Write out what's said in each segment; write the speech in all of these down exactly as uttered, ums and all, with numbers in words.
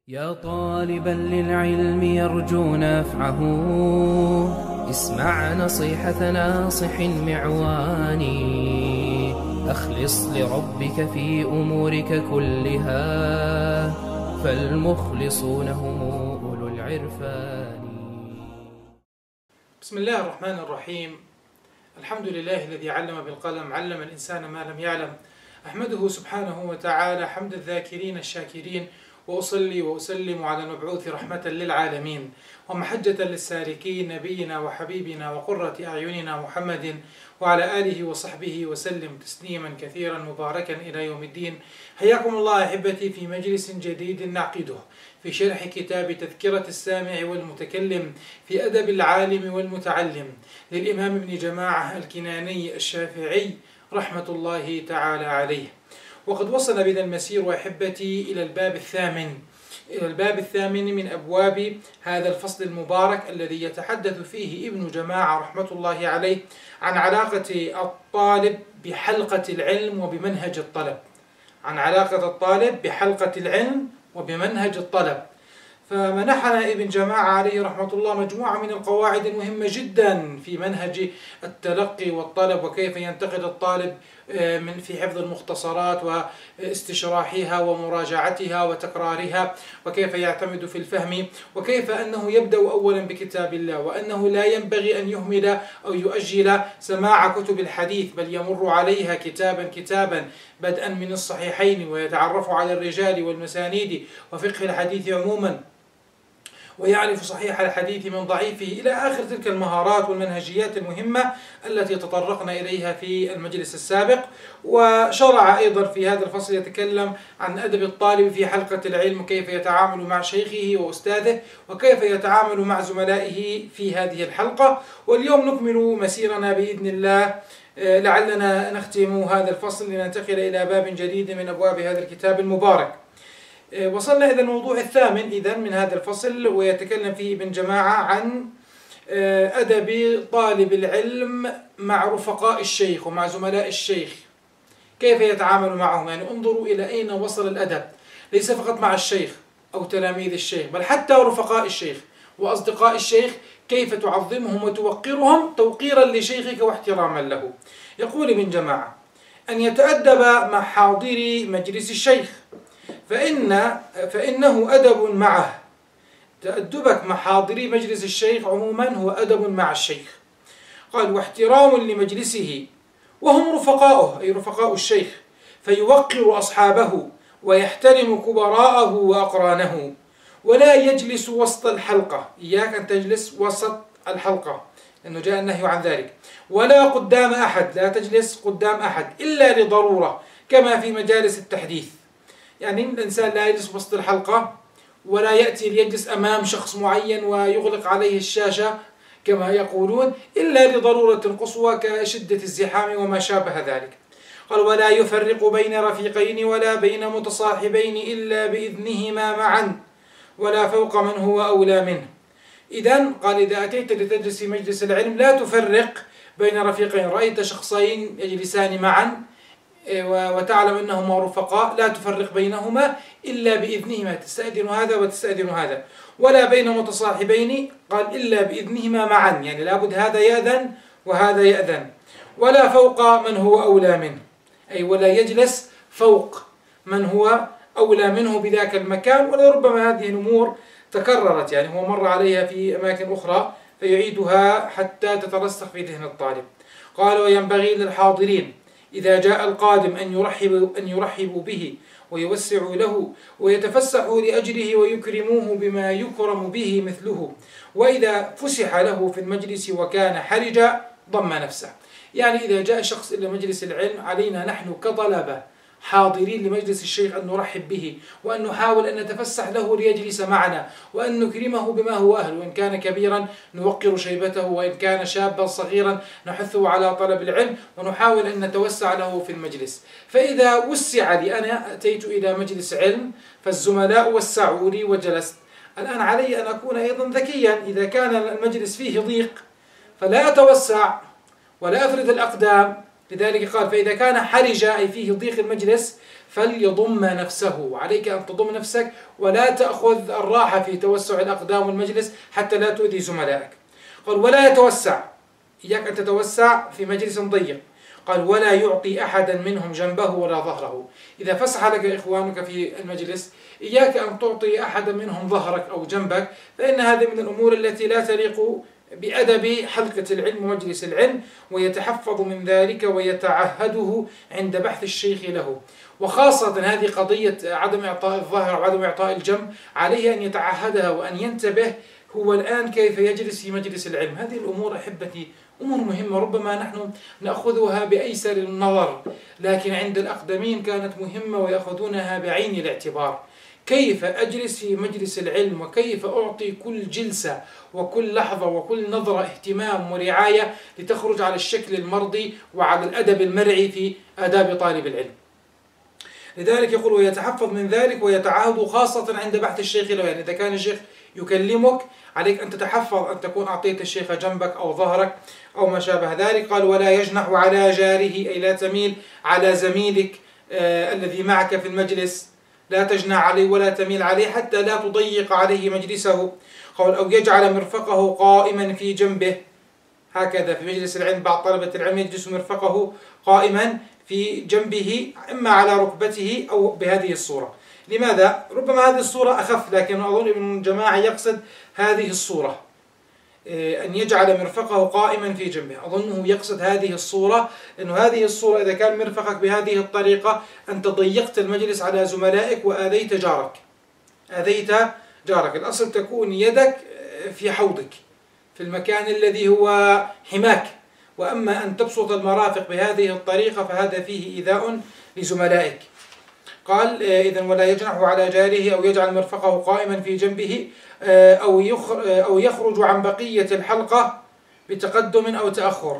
يا طالبا للعلم يرجو نفعه، اسمع نصيحة ناصح معوان. أخلص لربك في أمورك كلها، فالمخلصون هم أولو العرفان. بسم الله الرحمن الرحيم. الحمد لله الذي علم بالقلم، علم الإنسان ما لم يعلم. أحمده سبحانه وتعالى حمد الذاكرين الشاكرين، وأصلي وأسلم على المبعوث رحمة للعالمين ومحجة للسالكين، نبينا وحبيبنا وقرة أعيننا محمد وعلى آله وصحبه وسلم تسليما كثيرا مباركا إلى يوم الدين. حياكم الله أحبتي في مجلس جديد نعقده في شرح كتاب تذكرة السامع والمتكلم في أدب العالم والمتعلم للإمام ابن جماعة الكناني الشافعي رحمة الله تعالى عليه. وقد وصل بنا المسير أحبتي إلى الباب الثامن إلى الباب الثامن من أبواب هذا الفصل المبارك الذي يتحدث فيه ابن جماعة رحمة الله عليه عن علاقة الطالب بحلقة العلم وبمنهج الطلب عن علاقة الطالب بحلقة العلم وبمنهج الطلب. فمنحنا ابن جماعة عليه رحمة الله مجموعة من القواعد المهمة جدا في منهج التلقي والطلب، وكيف ينتقد الطالب من في حفظ المختصرات واستشراحها ومراجعتها وتكرارها، وكيف يعتمد في الفهم، وكيف أنه يبدأ أولا بكتاب الله، وأنه لا ينبغي أن يهمل أو يؤجل سماع كتب الحديث، بل يمر عليها كتابا كتابا بدءا من الصحيحين، ويتعرف على الرجال والمسانيد وفقه الحديث عموما، ويعرف صحيح الحديث من ضعيفه، إلى آخر تلك المهارات والمنهجيات المهمة التي تطرقنا إليها في المجلس السابق. وشرع أيضا في هذا الفصل يتكلم عن أدب الطالب في حلقة العلم، كيف يتعامل مع شيخه وأستاذه، وكيف يتعامل مع زملائه في هذه الحلقة. واليوم نكمل مسيرنا بإذن الله، لعلنا نختم هذا الفصل لننتقل إلى باب جديد من أبواب هذا الكتاب المبارك. وصلنا إلى الموضوع الثامن إذن من هذا الفصل، ويتكلم فيه ابن جماعة عن أدب طالب العلم مع رفقاء الشيخ ومع زملاء الشيخ، كيف يتعامل معهم. يعني انظروا إلى أين وصل الأدب، ليس فقط مع الشيخ أو تلاميذ الشيخ، بل حتى رفقاء الشيخ وأصدقاء الشيخ، كيف تعظمهم وتوقرهم توقيرا لشيخك واحتراما له. يقول ابن جماعة أن يتأدب مع حاضري مجلس الشيخ، فإن فإنه أدب معه. تأدبك مع حاضري مجلس الشيخ عموما هو أدب مع الشيخ. قال: واحترام لمجلسه، وهم رفقاؤه أي رفقاء الشيخ، فيوقر أصحابه ويحترم كبراءه وأقرانه، ولا يجلس وسط الحلقة. إياك أن تجلس وسط الحلقة لأنه جاء النهي عن ذلك. ولا قدام أحد، لا تجلس قدام أحد إلا لضرورة، كما في مجالس التحديث. يعني الإنسان لا يجلس وسط الحلقة، ولا يأتي ليجلس أمام شخص معين ويغلق عليه الشاشة كما يقولون، إلا لضرورة قصوى كشدة الزحام وما شابه ذلك. قال: ولا يفرق بين رفيقين ولا بين متصاحبين إلا بإذنهما معا، ولا فوق من هو أولى منه. إذن قال: إذا أتيت لتجلس في مجلس العلم لا تفرق بين رفيقين، رأيت شخصين يجلسان معا وتعلم أنهما رفقاء، لا تفرق بينهما إلا بإذنهما، تستأذن هذا وتستأذن هذا. ولا بين متصاحبين، قال: إلا بإذنهما معا، يعني لابد هذا يأذن وهذا يأذن. ولا فوق من هو أولى منه، أي ولا يجلس فوق من هو أولى منه بذاك المكان. ولربما هذه الأمور تكررت، يعني هو مر عليها في أماكن أخرى فيعيدها حتى تترسخ في ذهن الطالب. قال: وينبغي للحاضرين إذا جاء القادم أن يرحبوا أن يرحبوا به ويوسعوا له ويتفسحوا لأجله ويكرموه بما يكرم به مثله، وإذا فسح له في المجلس وكان حرجا ضم نفسه. يعني إذا جاء شخص إلى مجلس العلم، علينا نحن كطلبة حاضرين لمجلس الشيخ أن نرحب به، وأن نحاول أن نتفسح له ليجلس معنا، وأن نكرمه بما هو أهل، وإن كان كبيرا نوقر شيبته، وإن كان شابا صغيرا نحثه على طلب العلم، ونحاول أن نتوسع له في المجلس. فإذا وسع لي، أنا أتيت إلى مجلس علم فالزملاء وسعوا لي وجلست، الآن علي أن أكون أيضا ذكيا. إذا كان المجلس فيه ضيق فلا أتوسع ولا أفرد الأقدام. لذلك قال: فإذا كان حرج أي فيه ضيق المجلس فليضم نفسه، وعليك أن تضم نفسك ولا تأخذ الراحة في توسع الأقدام والمجلس حتى لا تؤذي زملائك. قال ولا يتوسع، إياك أن تتوسع في مجلس ضيق. قال ولا يعطي أحدا منهم جنبه ولا ظهره. إذا فسح لك إخوانك في المجلس إياك أن تعطي أحدا منهم ظهرك أو جنبك، فإن هذه من الأمور التي لا تليق بأدب حلقة العلم ومجلس العلم، ويتحفظ من ذلك ويتعهده عند بحث الشيخ له. وخاصة هذه قضية عدم إعطاء الظهر وعدم إعطاء الجنب عليه أن يتعهدها وأن ينتبه هو الآن كيف يجلس في مجلس العلم. هذه الأمور أحبتي أمور مهمة، ربما نحن نأخذها بأيسر النظر، لكن عند الأقدمين كانت مهمة ويأخذونها بعين الاعتبار. كيف أجلس في مجلس العلم، وكيف أعطي كل جلسة وكل لحظة وكل نظرة اهتمام ورعاية لتخرج على الشكل المرضي وعلى الأدب المرعي في آداب طالب العلم. لذلك يقول ويتحفظ من ذلك ويتعاهد خاصة عند بحث الشيخ له. يعني إذا كان الشيخ يكلمك عليك أن تتحفظ أن تكون أعطيت الشيخ جنبك أو ظهرك أو ما شابه ذلك. قال ولا يجنح على جاره، أي لا تميل على زميلك آه الذي معك في المجلس، لا تجنح عليه ولا تميل عليه حتى لا تضيق عليه مجلسه. قال أو يجعل مرفقه قائما في جنبه. هكذا في مجلس العلم بعض طلبة العلم يجلس مرفقه قائما في جنبه إما على ركبته أو بهذه الصورة. لماذا؟ ربما هذه الصورة أخف، لكن أظن ابن الجماعة يقصد هذه الصورة، أن يجعل مرفقه قائما في جنبه. أظنه يقصد هذه الصورة، لأن هذه الصورة إذا كان مرفقك بهذه الطريقة أنت ضيقت المجلس على زملائك وآذيت جارك آذيت جارك. الأصل تكون يدك في حوضك في المكان الذي هو حماك، وأما أن تبسط المرافق بهذه الطريقة فهذا فيه إيذاء لزملائك. قال إذن ولا يجنح على جاره أو يجعل مرفقه قائما في جنبه أو يخرج عن بقية الحلقة بتقدم أو تأخر.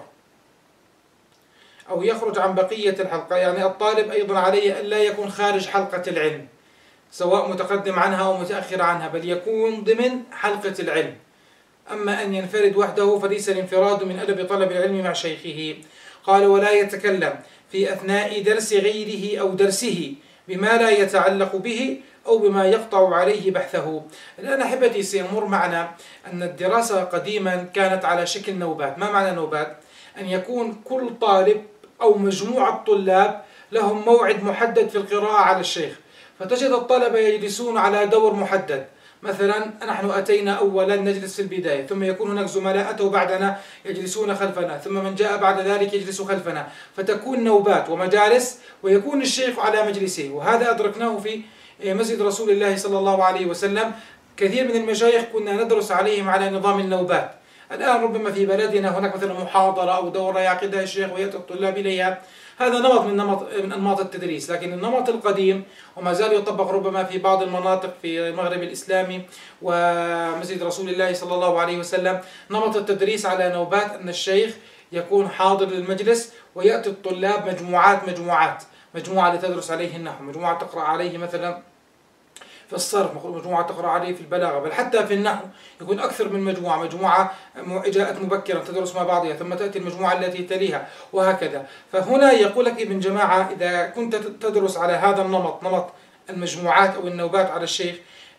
أو يخرج عن بقية الحلقة يعني الطالب أيضا عليه أن لا يكون خارج حلقة العلم سواء متقدم عنها أو متأخر عنها، بل يكون ضمن حلقة العلم. أما أن ينفرد وحده فليس الانفراد من أدب طلب العلم مع شيخه. قال ولا يتكلم في أثناء درس غيره أو درسه بما لا يتعلق به أو بما يقطع عليه بحثه. الآن أحبتي سيمر معنا أن الدراسة قديما كانت على شكل نوبات. ما معنى نوبات؟ أن يكون كل طالب أو مجموعة طلاب لهم موعد محدد في القراءة على الشيخ، فتجد الطلبة يجلسون على دور محدد. مثلا نحن أتينا أولا نجلس في البداية، ثم يكون هناك زملاء أتوا بعدنا يجلسون خلفنا، ثم من جاء بعد ذلك يجلس خلفنا، فتكون نوبات ومجالس ويكون الشيخ على مجلسه. وهذا أدركناه في مسجد رسول الله صلى الله عليه وسلم. كثير من المشايخ كنا ندرس عليهم على نظام النوبات. الآن ربما في بلدنا هناك مثلا محاضرة أو دورة يعقدها الشيخ ويأتي الطلاب إليها، هذا نمط من نمط من أنماط التدريس. لكن النمط القديم وما زال يطبق ربما في بعض المناطق في المغرب الإسلامي ومسجد رسول الله صلى الله عليه وسلم، نمط التدريس على نوبات، أن الشيخ يكون حاضر للمجلس ويأتي الطلاب مجموعات مجموعات مجموعة لتدرس عليه النحو، مجموعة تقرأ عليه مثلا في الصرف، مجموعة تقرأ عليه في البلاغة، بل حتى في النحو يكون أكثر من مجموعة، مجموعة جاءت مبكرا تدرس مع بعضها ثم تأتي المجموعة التي تليها وهكذا. فهنا يقول لك ابن جماعة إذا كنت تدرس على هذا النمط، نمط المجموعات أو النوبات على الشيخ،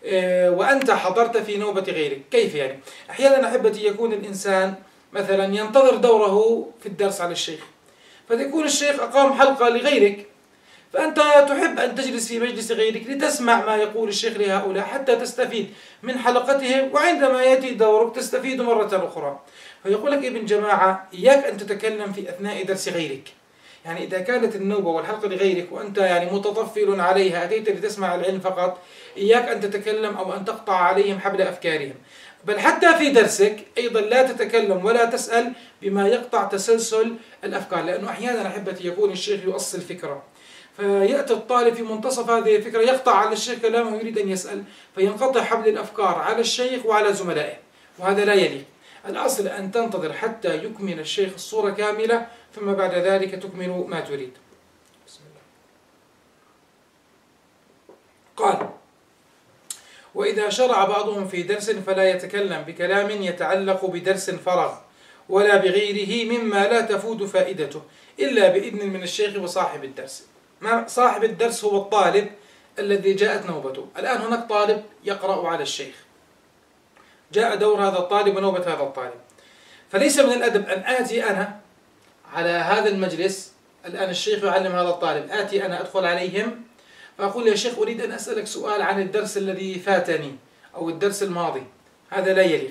وأنت حضرت في نوبة غيرك، كيف يعني؟ أحيانا أحبتي يكون الإنسان مثلا ينتظر دوره في الدرس على الشيخ، فيكون الشيخ أقام حلقة لغيرك، فأنت تحب أن تجلس في مجلس غيرك لتسمع ما يقول الشيخ لهؤلاء حتى تستفيد من حلقتهم، وعندما يأتي دورك تستفيد مرة أخرى. فيقول لك ابن جماعة إياك أن تتكلم في أثناء درس غيرك. يعني إذا كانت النوبة والحلقة لغيرك وأنت يعني متطفل عليها، أتيت لتسمع العلم فقط، إياك أن تتكلم أو أن تقطع عليهم حبل أفكارهم. بل حتى في درسك أيضا لا تتكلم ولا تسأل بما يقطع تسلسل الأفكار، لأنه أحيانا أحبتي يكون الشيخ يؤصل فكرة، فيأتي الطالب في منتصف هذه الفكرة يقطع على الشيخ كلامه ويريد أن يسأل، فينقطع حبل الأفكار على الشيخ وعلى زملائه، وهذا لا يليق. الأصل أن تنتظر حتى يكمل الشيخ الصورة كاملة، ثم بعد ذلك تكمل ما تريد. بسم الله. قال: وإذا شرع بعضهم في درس فلا يتكلم بكلام يتعلق بدرس فرغ ولا بغيره مما لا تفوت فائدته إلا بإذن من الشيخ وصاحب الدرس. صاحب الدرس هو الطالب الذي جاءت نوبته. الآن هناك طالب يقرأ على الشيخ، جاء دور هذا الطالب ونوبة هذا الطالب، فليس من الأدب أن آتي أنا على هذا المجلس. الآن الشيخ يعلم هذا الطالب، آتي أنا أدخل عليهم فأقول يا شيخ أريد أن أسألك سؤال عن الدرس الذي فاتني أو الدرس الماضي. هذا لا يليق،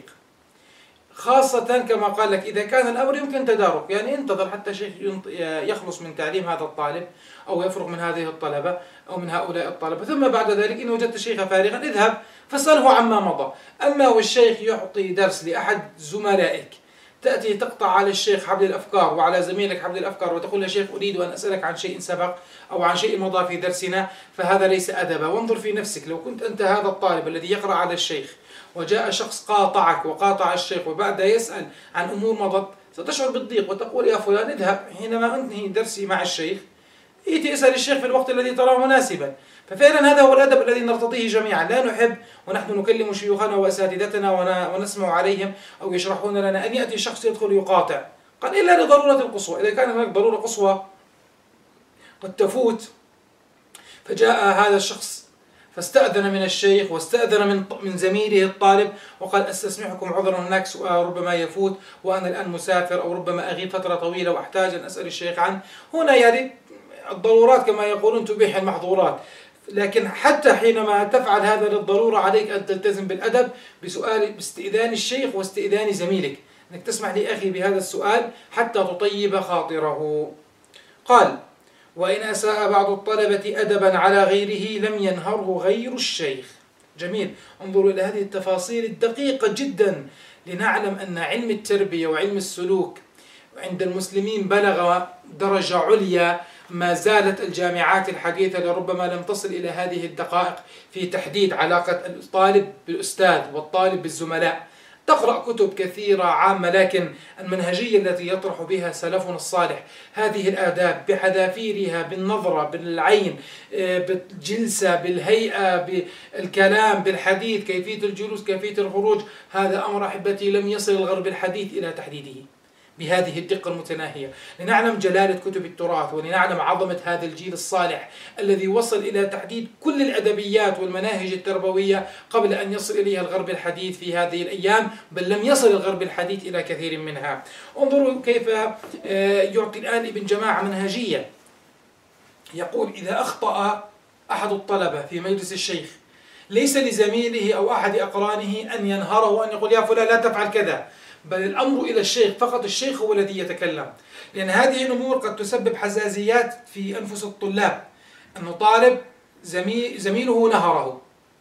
خاصة كما قال لك إذا كان الأمر يمكن تدارك، يعني انتظر حتى الشيخ يخلص من تعليم هذا الطالب أو يفرغ من هذه الطلبة أو من هؤلاء الطلبة، ثم بعد ذلك إن وجدت الشيخ فارغا اذهب فاسأله عما مضى. أما والشيخ يعطي درس لأحد زملائك، تأتي تقطع على الشيخ حبل الأفكار وعلى زميلك حبل الأفكار وتقول يا شيخ أريد أن أسألك عن شيء سبق أو عن شيء مضى في درسنا، فهذا ليس أدبا. وانظر في نفسك، لو كنت أنت هذا الطالب الذي يقرأ على الشيخ وجاء شخص قاطعك وقاطع الشيخ وبعد يسأل عن أمور مضت، ستشعر بالضيق وتقول يا فلان اذهب حينما أنهي درسي مع الشيخ ائتي اسأل الشيخ في الوقت الذي تراه مناسبا. ففعلا هذا هو الأدب الذي نرتضيه جميعا. لا نحب ونحن نكلم شيوخنا وأساتذتنا ونسمع عليهم أو يشرحون لنا أن يأتي شخص يدخل يقاطع، قال إلا لضرورة القصوى. إذا كان هناك ضرورة قصوى قد تفوت، فجاء هذا الشخص فاستأذن من الشيخ واستأذن من من زميله الطالب وقال أستسمحكم عذرا هناك سؤال ربما يفوت وأنا الآن مسافر أو ربما أغيب فترة طويلة وأحتاج أن أسأل الشيخ عنه. هنا يعني الضرورات كما يقولون تبيح المحظورات، لكن حتى حينما تفعل هذا للضرورة عليك أن تلتزم بالأدب بسؤال باستئذان الشيخ واستئذان زميلك، أنك تسمح لي أخي بهذا السؤال حتى تطيب خاطره. قال وإن أساء بعض الطلبة أدبا على غيره لم ينهره غير الشيخ. جميل، انظروا إلى هذه التفاصيل الدقيقة جدا لنعلم أن علم التربية وعلم السلوك عند المسلمين بلغ درجة عليا. ما زالت الجامعات الحديثة لربما لم تصل إلى هذه الدقائق في تحديد علاقة الطالب بالأستاذ والطالب بالزملاء. تقرأ كتب كثيرة عامة، لكن المنهجية التي يطرح بها سلفنا الصالح هذه الآداب بحذافيرها، بالنظرة، بالعين، بالجلسة، بالهيئة، بالكلام، بالحديث، كيفية الجلوس، كيفية الخروج، هذا أمر أحبتي لم يصل الغرب الحديث إلى تحديده بهذه الدقة المتناهية. لنعلم جلالة كتب التراث ولنعلم عظمة هذا الجيل الصالح الذي وصل إلى تحديد كل الأدبيات والمناهج التربوية قبل أن يصل إليها الغرب الحديث في هذه الأيام، بل لم يصل الغرب الحديث إلى كثير منها. انظروا كيف يعطي الآن ابن جماعة منهجية، يقول إذا أخطأ أحد الطلبة في مجلس الشيخ ليس لزميله أو أحد أقرانه أن ينهره وأن يقول يا فلان لا تفعل كذا، بل الأمر إلى الشيخ فقط. الشيخ هو الذي يتكلم، لأن هذه الأمور قد تسبب حزازيات في أنفس الطلاب. أنه طالب زميل زميله نهره،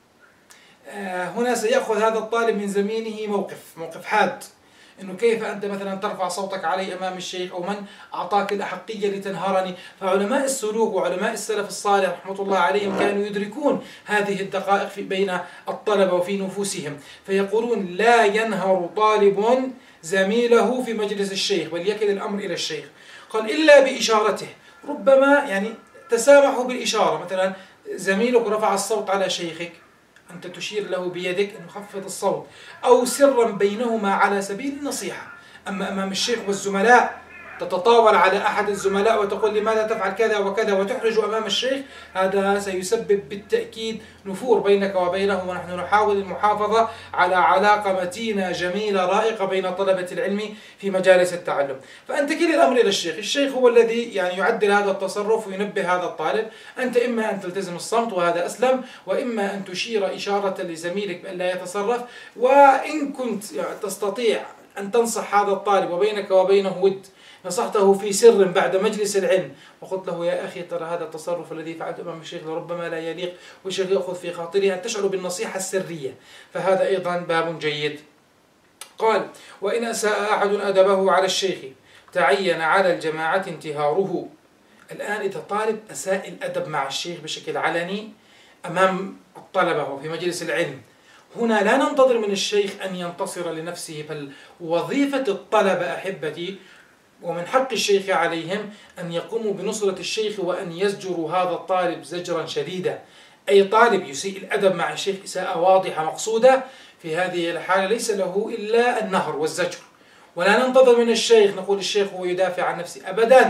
هنا سيأخذ هذا الطالب من زميله موقف موقف حاد، إنه كيف أنت مثلا ترفع صوتك علي أمام الشيخ، أو من أعطاك الأحقية لتنهرني. فعلماء السلوك وعلماء السلف الصالح رحمة الله عليهم كانوا يدركون هذه الدقائق في بين الطلبة وفي نفوسهم، فيقولون لا ينهر طالب زميله في مجلس الشيخ، بل يكل الأمر إلى الشيخ. قال إلا بإشارته، ربما يعني تسامحوا بالإشارة، مثلا زميلك رفع الصوت على شيخك، أنت تشير له بيدك أن يخفض الصوت، أو سرا بينهما على سبيل النصيحة. أما أمام الشيخ والزملاء تتطاول على أحد الزملاء وتقول لماذا تفعل كذا وكذا وتحرج أمام الشيخ، هذا سيسبب بالتأكيد نفور بينك وبينه. ونحن نحاول المحافظة على علاقة متينة جميلة رائقة بين طلبة العلم في مجالس التعلم. فأنت كل الأمر إلى الشيخ، الشيخ هو الذي يعني يعدل هذا التصرف وينبه هذا الطالب. أنت إما أن تلتزم الصمت وهذا أسلم، وإما أن تشير إشارة لزميلك بأن لا يتصرف. وإن كنت تستطيع أن تنصح هذا الطالب وبينك وبينه ود، نصحته في سر بعد مجلس العلم وقلت له يا أخي ترى هذا التصرف الذي فعلته أمام الشيخ لربما لا يليق، والشيخ يأخذ في خاطره، أن تشعر بالنصيحة السرية، فهذا أيضا باب جيد. قال وإن أساء أحد أدبه على الشيخ تعين على الجماعة انتهاره. الآن إذا طالب أساء الأدب مع الشيخ بشكل علني أمام الطلبة وفي مجلس العلم، هنا لا ننتظر من الشيخ أن ينتصر لنفسه، بل وظيفة الطلبة أحبتي ومن حق الشيخ عليهم أن يقوموا بنصرة الشيخ وأن يزجروا هذا الطالب زجرا شديدا. أي طالب يسيء الأدب مع الشيخ إساءة واضحة مقصودة، في هذه الحالة ليس له إلا النهر والزجر. ولا ننتظر من الشيخ نقول الشيخ هو يدافع عن نفسه أبدا،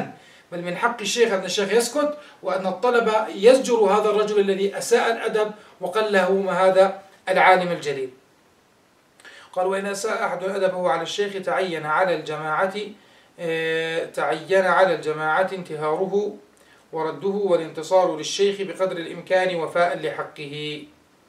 بل من حق الشيخ أن الشيخ يسكت، وأن الطلبة يزجر هذا الرجل الذي أساء الأدب وقال له هذا العالم الجليل. قال: وإن أساء أحد أدبه على الشيخ تعين على الجماعة تعين على الجماعة انتهاره ورده والانتصار للشيخ بقدر الإمكان وفاء لحقه.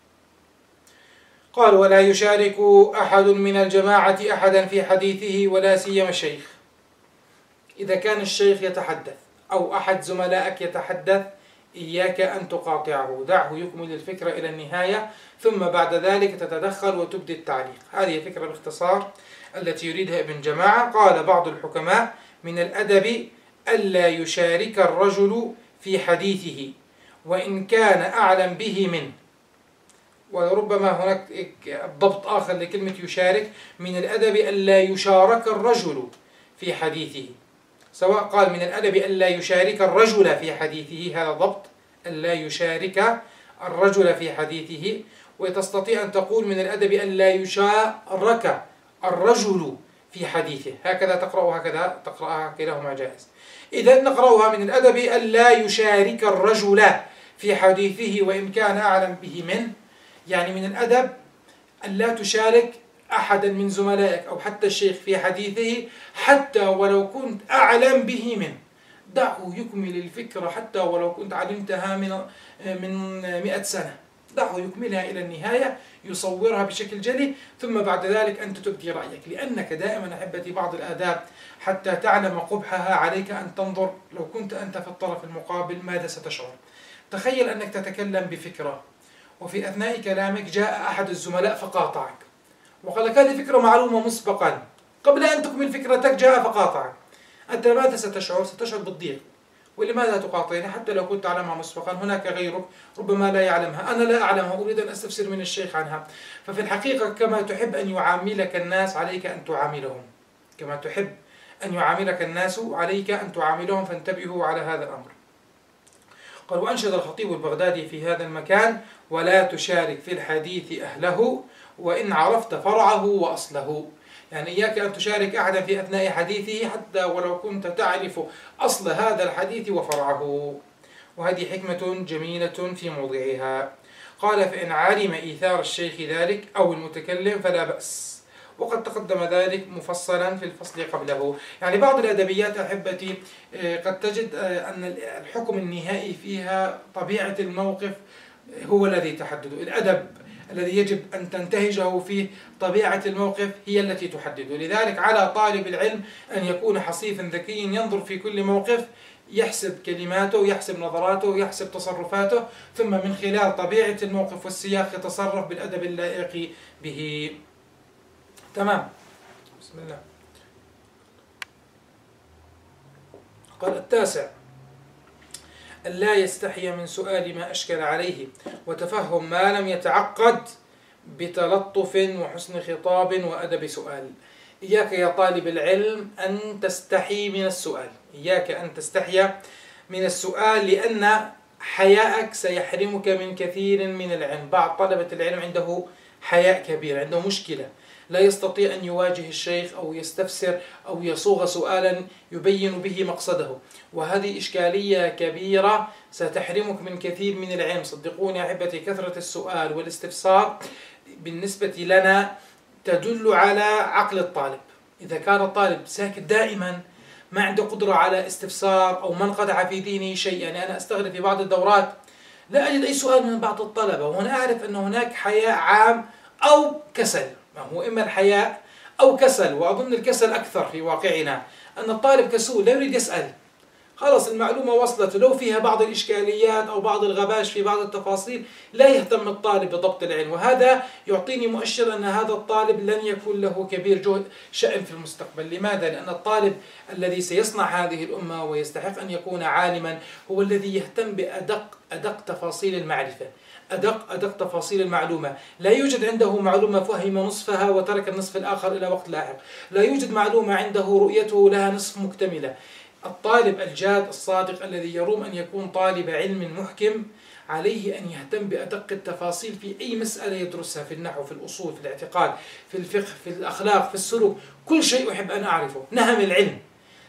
قال: ولا يشارك أحد من الجماعة أحدا في حديثه ولا سيما الشيخ. إذا كان الشيخ يتحدث أو أحد زملائك يتحدث إياك أن تقاطعه، دعه يكمل الفكرة إلى النهاية، ثم بعد ذلك تتدخل وتبدي التعليق. هذه فكرة باختصار التي يريدها ابن جماعة. قال بعض الحكماء: من الأدب ألا يشارك الرجل في حديثه وإن كان أعلم به منه. وربما هناك ضبط آخر لكلمة يشارك: من الأدب ألا يشارك الرجل في حديثه، سواء قال من الأدب ألا يشارك الرجل في حديثه، هذا ضبط، ألا يشارك الرجل في حديثه. وتستطيع أن تقول من الأدب ألا يشارك الرجل في حديثه، هكذا تقرأ وهكذا تقرأها، كلاهما جائز. إذا نقرأها: من الأدب ألا يشارك الرجل في حديثه وإن كان أعلم به منه، يعني من الأدب ألا تشارك أحدا من زملائك أو حتى الشيخ في حديثه حتى ولو كنت أعلم به منه، دعه يكمل الفكرة حتى ولو كنت علمتها من من مئة سنة، دعه يكملها إلى النهاية، يصورها بشكل جلي، ثم بعد ذلك أنت تبدي رأيك. لأنك دائما أحبتي بعض الآداب حتى تعلم قبحها عليك أن تنظر لو كنت أنت في الطرف المقابل ماذا ستشعر. تخيل أنك تتكلم بفكرة وفي أثناء كلامك جاء أحد الزملاء فقاطعك وقال لك هذه فكرة معلومة مسبقا، قبل أن تكمل فكرتك جاء فقاطعك، أنت ماذا ستشعر؟ ستشعر بالضيق. ولماذا تقاطعني حتى لو كنت أعلمها مسبقا؟ هناك غيرك ربما لا يعلمها، أنا لا أعلمها، أريد أن أستفسر من الشيخ عنها. ففي الحقيقة كما تحب أن يعاملك الناس عليك أن تعاملهم، كما تحب أن يعاملك الناس عليك أن تعاملهم، فانتبهوا على هذا الأمر. قال: وأنشد الخطيب البغدادي في هذا المكان: ولا تشارك في الحديث أهله وإن عرفت فرعه وأصله. يعني إياك أن تشارك أحدا في أثناء حديثه حتى ولو كنت تعرف أصل هذا الحديث وفرعه. وهذه حكمة جميلة في موضعها. قال: فإن علم إيثار الشيخ ذلك أو المتكلم فلا بأس، وقد تقدم ذلك مفصلا في الفصل قبله. يعني بعض الأدبيات أحبتي قد تجد أن الحكم النهائي فيها طبيعة الموقف هو الذي تحدده، الأدب الذي يجب أن تنتهجه فيه طبيعة الموقف هي التي تحدده. لذلك على طالب العلم أن يكون حصيفا ذكيا، ينظر في كل موقف، يحسب كلماته، يحسب نظراته، يحسب تصرفاته، ثم من خلال طبيعة الموقف والسياق يتصرف بالأدب اللائق به. تمام. بسم الله. قال: التاسع: ألا يستحي من سؤال ما أشكل عليه وتفهم ما لم يتعقد بتلطف وحسن خطاب وأدب سؤال. إياك يا طالب العلم أن تستحي من السؤال، إياك أن تستحي من السؤال، لأن حياءك سيحرمك من كثير من العلم. بعض طلبة العلم عنده حياء كبير، عنده مشكلة، لا يستطيع أن يواجه الشيخ أو يستفسر أو يصوغ سؤالا يبين به مقصده، وهذه إشكالية كبيرة ستحرمك من كثير من العلم. صدقوني أحبتي، كثرة السؤال والاستفسار بالنسبة لنا تدل على عقل الطالب. إذا كان الطالب ساكت دائما، ما عنده قدرة على استفسار أو منقطع في ذهنه شيء. يعني أنا أستغرب في بعض الدورات لا أجد أي سؤال من بعض الطلبة، وأنا أعرف أن هناك حياء عام أو كسل، هو إما الحياء أو كسل، وأظن الكسل أكثر في واقعنا، أن الطالب كسول لا يريد يسأل، خلاص المعلومة وصلت، لو فيها بعض الإشكاليات أو بعض الغباش في بعض التفاصيل لا يهتم الطالب بضبط العلم، وهذا يعطيني مؤشر أن هذا الطالب لن يكون له كبير جهد شأن في المستقبل. لماذا؟ لأن الطالب الذي سيصنع هذه الأمة ويستحق أن يكون عالما هو الذي يهتم بأدق أدق تفاصيل المعرفة، أدق أدق تفاصيل المعلومة. لا يوجد عنده معلومة فهم نصفها وترك النصف الآخر إلى وقت لاحق، لا يوجد معلومة عنده رؤيته لها نصف مكتملة. الطالب الجاد الصادق الذي يروم أن يكون طالب علم محكم عليه أن يهتم بأدق التفاصيل في أي مسألة يدرسها، في النحو، في الأصول، في الاعتقاد، في الفقه، في الأخلاق، في السلوك، كل شيء أحب أن أعرفه، نهم العلم.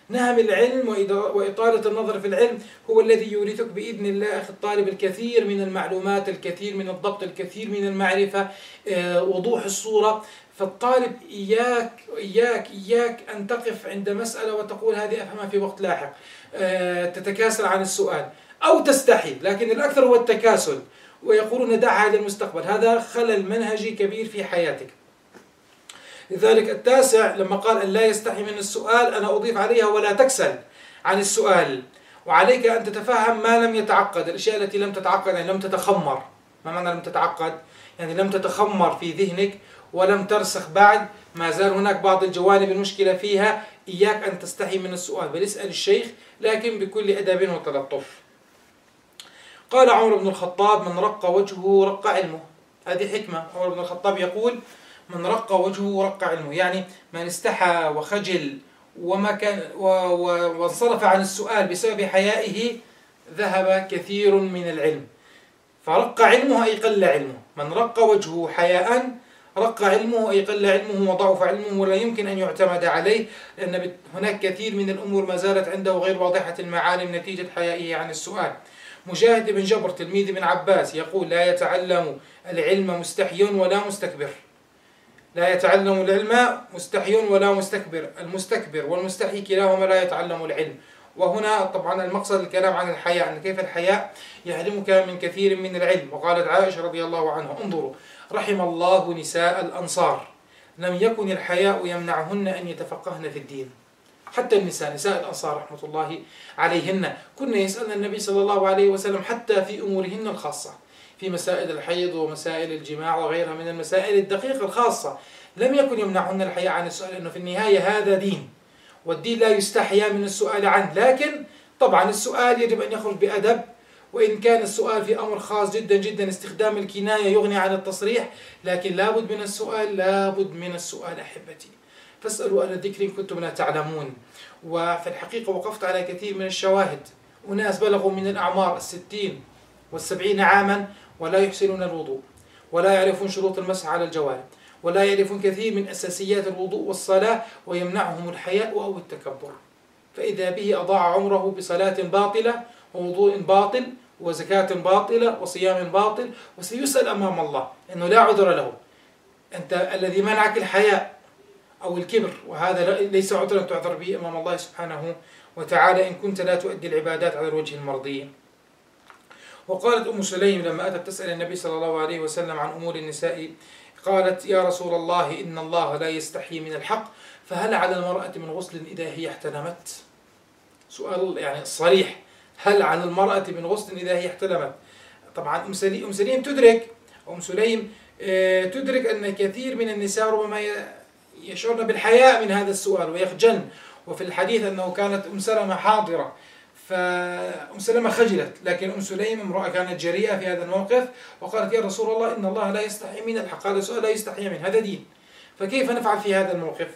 نهم العلم وإطالة النظر في العلم هو الذي يورثك بإذن الله أخي الطالب الكثير من المعلومات، الكثير من الضبط، الكثير من المعرفة، وضوح الصورة. فالطالب إياك إياك إياك أن تقف عند مسألة وتقول هذه أفهمها في وقت لاحق، تتكاسل عن السؤال أو تستحي، لكن الأكثر هو التكاسل، ويقولون دعها للمستقبل. هذا خلل منهجي كبير في حياتك. لذلك التاسع لما قال أن لا يستحي من السؤال، أنا أضيف عليها ولا تكسل عن السؤال، وعليك أن تتفهم ما لم يتعقد، الأشياء التي لم تتعقد يعني لم تتخمر. ما معنى لم تتعقد؟ يعني لم تتخمر في ذهنك ولم ترسخ بعد، ما زال هناك بعض الجوانب المشكلة فيها، إياك أن تستحي من السؤال، بل اسأل الشيخ لكن بكل أدب وتلطف. قال عمر بن الخطاب: من رق وجهه رق علمه. هذه حكمة. عمر بن الخطاب يقول: من رق وجهه رق علمه، يعني من استحى وخجل وما كان وانصرف عن السؤال بسبب حيائه ذهب كثير من العلم. فرق علمه أي قل علمه. من رق وجهه حياء رق علمه أي قل علمه وضعف علمه، ولا يمكن أن يعتمد عليه، لأن هناك كثير من الأمور ما زالت عنده غير واضحة المعالم نتيجة حيائه عن السؤال. مجاهد بن جبر تلميذ ابن عباس يقول: لا يتعلم العلم مستحي ولا مستكبر. لا يتعلم العلم مستحي ولا مستكبر. المستكبر والمستحي كلاهما لا يتعلم العلم. وهنا طبعا المقصد الكلام عن الحياء، أن كيف الحياء يعلمك من كثير من العلم. وقالت عائشة رضي الله عنها: انظروا رحم الله نساء الأنصار لم يكن الحياء يمنعهن أن يتفقهن في الدين. حتى النساء نساء الأنصار رحمة الله عليهن كنا يسألن النبي صلى الله عليه وسلم حتى في أمورهن الخاصة، في مسائل الحيض ومسائل الجماع وغيرها من المسائل الدقيقة الخاصة. لم يكن يمنعهن الحياء عن السؤال، لأنه في النهاية هذا دين، والدين لا يستحيا من السؤال عنه. لكن طبعا السؤال يجب أن يخرج بأدب، وإن كان السؤال في أمر خاص جدا جدا استخدام الكناية يغني عن التصريح، لكن لابد من السؤال، لابد من السؤال أحبتي. فاسألوا أهل الذكر إن كنتم لا تعلمون. وفي الحقيقة وقفت على كثير من الشواهد، أناس بلغوا من الأعمار الستين والسبعين عاما ولا يحسنون الوضوء، ولا يعرفون شروط المسح على الجوارح، ولا يعرفون كثير من أساسيات الوضوء والصلاة، ويمنعهم الحياء أو التكبر، فإذا به أضاع عمره بصلاة باطلة ووضوء باطل وزكاة باطلة وصيام باطل، وسيسأل أمام الله أنه لا عذر له. أنت الذي منعك الحياء أو الكبر، وهذا ليس عذرا تعذر به أمام الله سبحانه وتعالى إن كنت لا تؤدي العبادات على الوجه المرضي. وقالت أم سليم لما أتت تسأل النبي صلى الله عليه وسلم عن أمور النساء، قالت: يا رسول الله إن الله لا يستحيي من الحق، فهل على المرأة من غسل إذا هي احتلمت؟ سؤال يعني صريح، هل على المرأة من غسل إذا هي احتلمت؟ طبعا أم سليم, أم سليم تدرك أم سليم تدرك أن كثير من النساء ربما يشعرن بالحياء من هذا السؤال ويخجلن. وفي الحديث أنه كانت أم سلمة حاضرة، فأم سلمة خجلت، لكن أم سليم امرأة كانت جريئة في هذا الموقف، وقالت: يا رسول الله إن الله لا يستحي من الحق. هذا سؤال لا يستحي منه، هذا دين، فكيف نفعل في هذا الموقف؟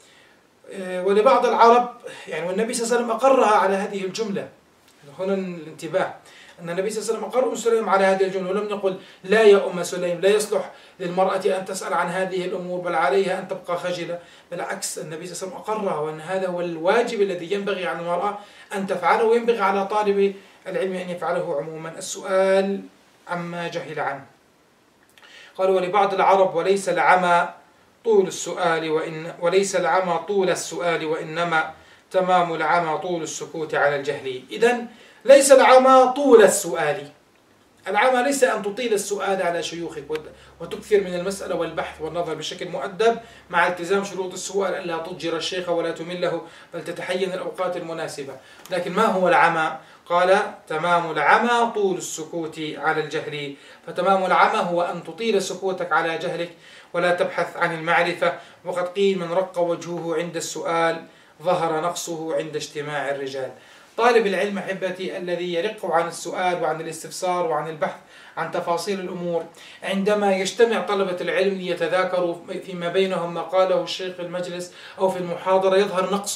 ولبعض العرب يعني، والنبي صلى الله عليه وسلم أقرها على هذه الجملة. هنا الانتباه أن النبي صلى الله عليه وسلم أقر أم سليم على هذه الجملة، ولم يقل: لا يا أم سليم لا يصلح للمرأة أن تسأل عن هذه الأمور، بل عليها أن تبقى خجلة. بالعكس، النبي صلى الله عليه وسلم أقرها، وأن هذا هو الواجب الذي ينبغي على المرأة أن تفعله، وينبغي على طالب العلم أن يفعله عموما، السؤال عما جهل عنه. قالوا: ولبعض العرب: وليس العمى طول السؤال وإن وليس العمى طول السؤال وإنما تمام العمى طول السكوت على الجهل. إذن ليس العمى طول السؤال، العمى ليس أن تطيل السؤال على شيوخك وتكثر من المسألة والبحث والنظر بشكل مؤدب مع التزام شروط السؤال، ألا تضجر الشيخ ولا تمله، بل تتحين الأوقات المناسبة. لكن ما هو العمى؟ قال: تمام العمى طول السكوت على الجهل. فتمام العمى هو أن تطيل سكوتك على جهلك ولا تبحث عن المعرفة. وقد قيل: من رق وجهه عند السؤال ظهر نقصه عند اجتماع الرجال. طالب العلم أحبتي الذي يرق عن السؤال وعن الاستفسار وعن البحث عن تفاصيل الأمور، عندما يجتمع طلبة العلم ليتذاكروا فيما بينهم ما قاله الشيخ في المجلس أو في المحاضرة، يظهر نقصه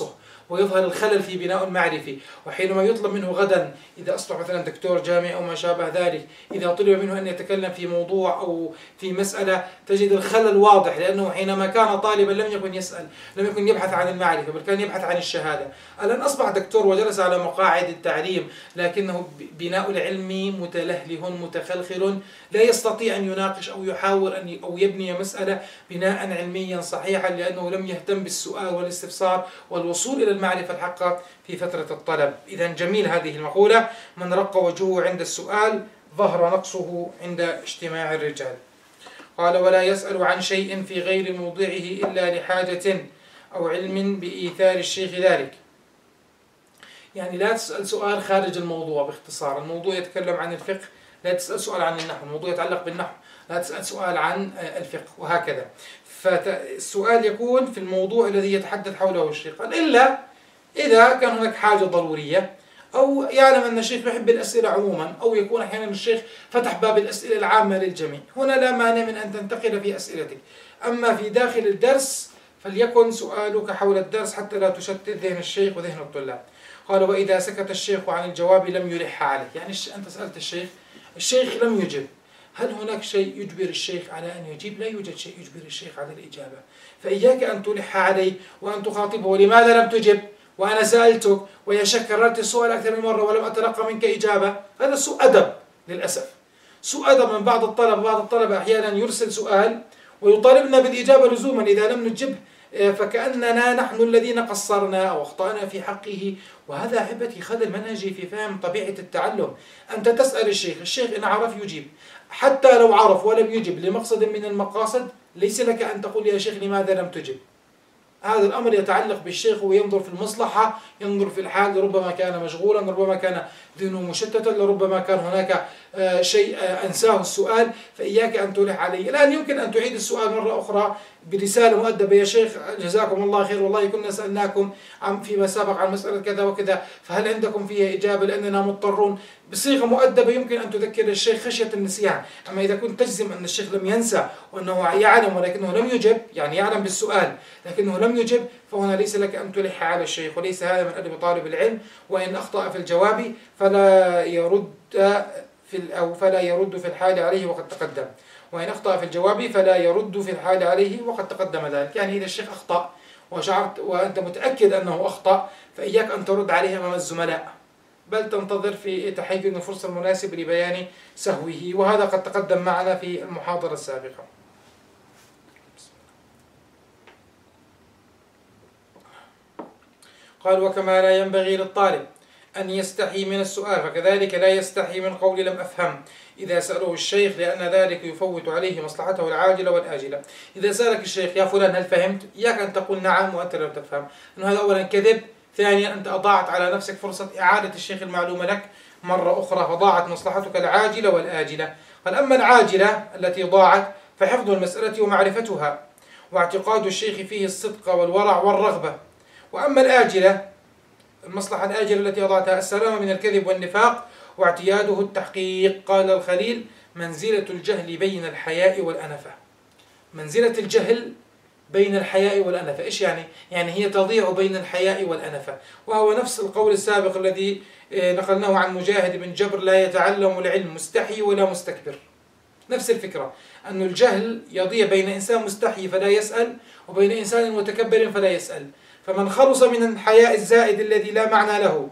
ويظهر الخلل في بناء المعرفي. وحينما يطلب منه غدا إذا أصبح مثلا دكتور جامعي أو ما شابه ذلك، إذا طلب منه أن يتكلم في موضوع أو في مسألة، تجد الخلل واضح، لأنه حينما كان طالبا لم يكن يسأل، لم يكن يبحث عن المعرفة، بل كان يبحث عن الشهادة. الآن أصبح دكتور وجلس على مقاعد التعليم، لكنه بناء العلم متلهله متخلخل، لا يستطيع أن يناقش أو يحاول أن أو يبني مسألة بناء علميا صحيحا، لأنه لم يهتم بالسؤال والاستفسار والوصول إلى المعرفة الحقة في فترة الطلب. إذا جميل هذه المقولة: من رق وجهه عند السؤال ظهر نقصه عند اجتماع الرجال. قال: ولا يسأل عن شيء في غير موضعه إلا لحاجة أو علم بإيثار الشيخ ذلك. يعني لا تسأل سؤال خارج الموضوع. باختصار، الموضوع يتكلم عن الفقه، لا تسأل سؤال عن النحو. الموضوع يتعلق بالنحو، لا تسأل سؤال عن الفقه، وهكذا. فالسؤال يكون في الموضوع الذي يتحدث حوله الشيخ، إلا إذا كان هناك حاجة ضرورية، أو يعلم أن الشيخ يحب الأسئلة عموما، أو يكون أحيانا الشيخ فتح باب الأسئلة العامة للجميع. هنا لا مانع من أن تنتقل في أسئلتك. أما في داخل الدرس فليكن سؤالك حول الدرس حتى لا تشتت ذهن الشيخ وذهن الطلاب. قال: وإذا سكت الشيخ عن الجواب لم يلح عليه. يعني أنت سألت الشيخ، الشيخ لم يجب، هل هناك شيء يجبر الشيخ على أن يجيب؟ لا يوجد شيء يجبر الشيخ على الإجابة. فإياك أن تلح عليه وأن تخاطبه: لماذا لم تجب؟ وأنا سألتك ويا شك كررت السؤال أكثر من مرة ولم أتلقى منك إجابة. هذا سوء أدب للأسف، سوء أدب من بعض الطلبة. بعض الطلبة أحيانا يرسل سؤال ويطالبنا بالإجابة لزوما، إذا لم نجب فكأننا نحن الذين قصرنا أو أخطأنا في حقه. وهذا أحبتي خلل منهجي في فهم طبيعة التعلم. أنت تسأل الشيخ، الشيخ إن عرف يجيب، حتى لو عرف ولم يجب لمقصد من المقاصد ليس لك أن تقول يا شيخ لماذا لم تجب. هذا الأمر يتعلق بالشيخ، وينظر في المصلحة، ينظر في الحال. لربما كان مشغولا، لربما كان ذهنه مشتتا، لربما كان هناك شيء أنساه السؤال، فإياك أن تلح عليه. الآن يمكن أن تعيد السؤال مرة أخرى برسالة مؤدبة: يا شيخ جزاكم الله خير، والله كنا سألناكم فيما سبق عن مسألة كذا وكذا، فهل عندكم فيها إجابة لأننا مضطرون، بصيغة مؤدبة يمكن أن تذكر الشيخ خشية النسيان. أما إذا كنت تجزم أن الشيخ لم ينسى وأنه يعلم ولكنه لم يجب، يعني يعلم بالسؤال لكنه لم يجب، فهنا ليس لك أن تلح على الشيخ، وليس هذا من أدب طالب العلم. وإن أخطأ في الجواب فلا يرد في أو فلا يرد في الحال عليه وقد تقدم. وإن أخطأ في الجواب فلا يرد في الحال عليه وقد تقدم ذلك. يعني إذا الشيخ أخطأ وشعرت وأنت متأكد أنه أخطأ، فإياك أن ترد عليه أمام الزملاء، بل تنتظر في تحين الفرصة المناسبة لبيان سهوه، وهذا قد تقدم معنا في المحاضرة السابقة. قال: وكما لا ينبغي للطالب أن يستحي من السؤال، فكذلك لا يستحي من قول لم أفهم إذا سأله الشيخ، لأن ذلك يفوت عليه مصلحته العاجلة والآجلة. إذا سألك الشيخ: يا فلان هل فهمت؟ إياك أن تقول نعم وأنت لم تفهم، أنه هذا أولا كذب، ثانيا أنت أضاعت على نفسك فرصة إعادة الشيخ المعلومة لك مرة أخرى، فضاعت مصلحتك العاجلة والآجلة. قال: أما العاجلة التي ضاعت فحفظ المسألة ومعرفتها، واعتقاد الشيخ فيه الصدق والورع والرغبة. وأما الآجلة، المصلحة الآجلة التي أضعتها، السلامة من الكذب والنفاق واعتياده التحقيق. قال الخليل: منزلة الجهل بين الحياء والأنفة. منزلة الجهل بين الحياء والأنفة، إيش يعني؟ يعني هي تضيع بين الحياء والأنفة، وهو نفس القول السابق الذي نقلناه عن مجاهد بن جبر: لا يتعلم العلم مستحي ولا مستكبر. نفس الفكرة، أن الجهل يضيع بين إنسان مستحي فلا يسأل، وبين إنسان متكبر فلا يسأل. فمن خلص من الحياء الزائد الذي لا معنى له،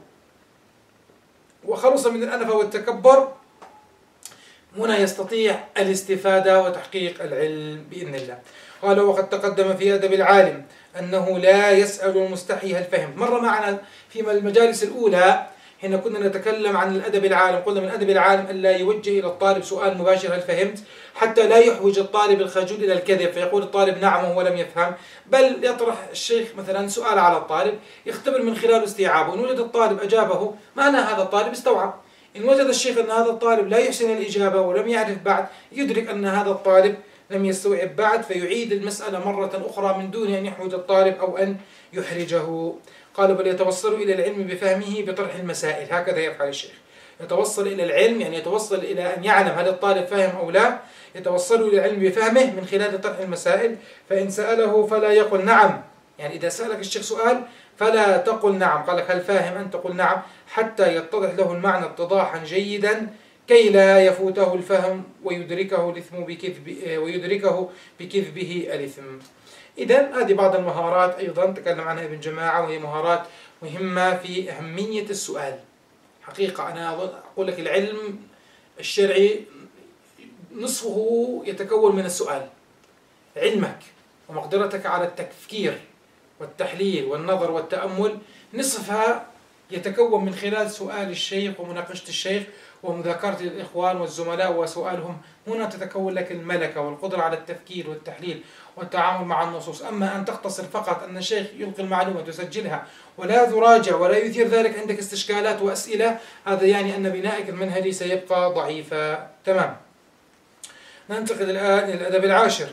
وخلص من الأنفة والتكبر، هنا يستطيع الاستفادة وتحقيق العلم بإذن الله. قال: وقد تقدم في أدب العالم أنه لا يسأل المستحي هل فهمت. مر معنا في المجالس الأولى حين كنا نتكلم عن الأدب العالم، قلنا من أدب العالم ألا يوجه إلى الطالب سؤال مباشر هل فهمت، حتى لا يحوج الطالب الخجول إلى الكذب فيقول الطالب نعم وهو لم يفهم، بل يطرح الشيخ مثلا سؤال على الطالب يختبر من خلاله استيعابه. إن وجد الطالب أجابه معنى هذا الطالب استوعب. إن وجد الشيخ أن هذا الطالب لا يحسن الإجابة ولم يعرف بعد، يدرك أن هذا الطالب لم يستوعب بعد، فيعيد المسألة مرة أخرى من دون أن يحوج الطالب أو أن يحرجه. قال: بل يتوصل إلى العلم بفهمه بطرح المسائل. هكذا يفعل الشيخ، يتوصل إلى العلم، يعني يتوصل إلى أن يعلم هل الطالب فهم أو لا، يتوصل إلى العلم بفهمه من خلال طرح المسائل. فإن سأله فلا يقل نعم يعني إذا سألك الشيخ سؤال فلا تقل نعم، قال لك هل فاهم أنت؟ تقول نعم حتى يتضح له المعنى اتضاحا جيدا كي لا يفوته الفهم ويدركه الإثم بكذب ويدركه بكذبه الإثم. إذن هذه بعض المهارات أيضا تكلم عنها ابن جماعة، وهي مهارات مهمة في أهمية السؤال. حقيقة أنا أقول لك العلم الشرعي نصفه يتكون من السؤال. علمك ومقدرتك على التفكير والتحليل والنظر والتأمل نصفها يتكون من خلال سؤال الشيخ ومناقشة الشيخ ومذاكرة الإخوان والزملاء وسؤالهم. هنا تتكون لك الملكة والقدرة على التفكير والتحليل والتعامل مع النصوص. أما أن تقتصر فقط أن الشيخ يلقي المعلومة تسجلها ولا تراجع ولا يثير ذلك عندك استشكالات وأسئلة، هذا يعني أن بنائك المنهجي سيبقى ضعيفا. تمام. ننتقل الآن إلى الأدب العاشر.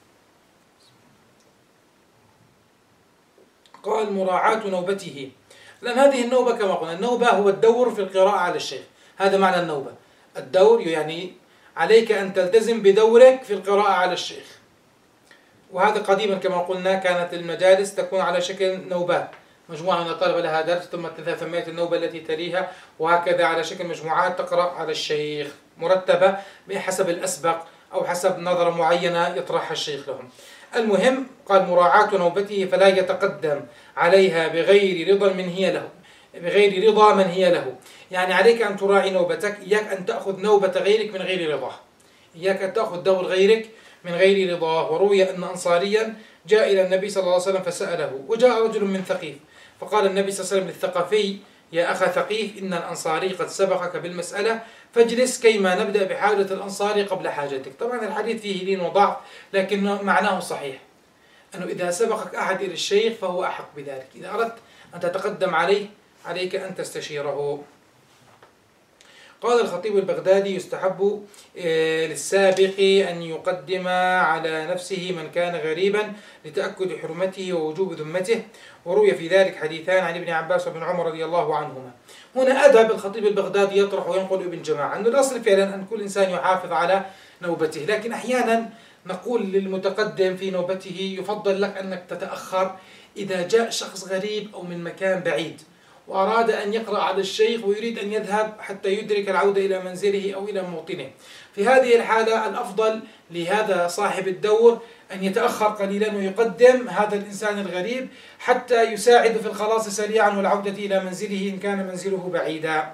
قال مراعاة نوبته. لأن هذه النوبة كما قلنا، النوبة هو الدور في القراءة على الشيخ، هذا معنى النوبة. الدور يعني عليك أن تلتزم بدورك في القراءة على الشيخ. وهذا قديما كما قلنا كانت المجالس تكون على شكل نوبات، مجموعة من الطلبة لها درس ثم تثميت النوبة التي تليها، وهكذا على شكل مجموعات تقرأ على الشيخ مرتبة بحسب الأسبق أو حسب نظرة معينة يطرحها الشيخ لهم. المهم قال مراعاة نوبته فلا يتقدم عليها بغير رضا من هي له، بغير رضا من هي له. يعني عليك أن تراعي نوبتك، إياك أن تأخذ نوبة غيرك من غير رضاه، إياك أن تأخذ دور غيرك من غير رضاه. وروي أن أنصاريا جاء إلى النبي صلى الله عليه وسلم فسأله، وجاء رجل من ثقيف فقال النبي صلى الله عليه وسلم للثقفي يا أخا ثقيف إن الأنصاري قد سبقك بالمسألة فاجلس كيما نبدأ بحاجة الأنصاري قبل حاجتك. طبعا الحديث فيه لين وضعف لكن معناه صحيح، أنه إذا سبقك أحد إلى الشيخ فهو أحق بذلك. إذا أردت أن تتقدم عليه عليك أن تستشيره. قال الخطيب البغدادي يستحب للسابق أن يقدم على نفسه من كان غريبا لتأكد حرمته ووجوب ذمته، وروي في ذلك حديثان عن ابن عباس وابن عمر رضي الله عنهما. هنا أدب الخطيب البغدادي يطرح وينقل ابن جماعة أن الأصل فعلا أن كل إنسان يحافظ على نوبته، لكن أحيانا نقول للمتقدم في نوبته يفضل لك أنك تتأخر إذا جاء شخص غريب أو من مكان بعيد وأراد أن يقرأ على الشيخ ويريد أن يذهب حتى يدرك العودة إلى منزله أو إلى موطنه. في هذه الحالة الأفضل لهذا صاحب الدور أن يتأخر قليلا ويقدم هذا الإنسان الغريب حتى يساعد في الخلاص سريعا والعودة إلى منزله إن كان منزله بعيدا.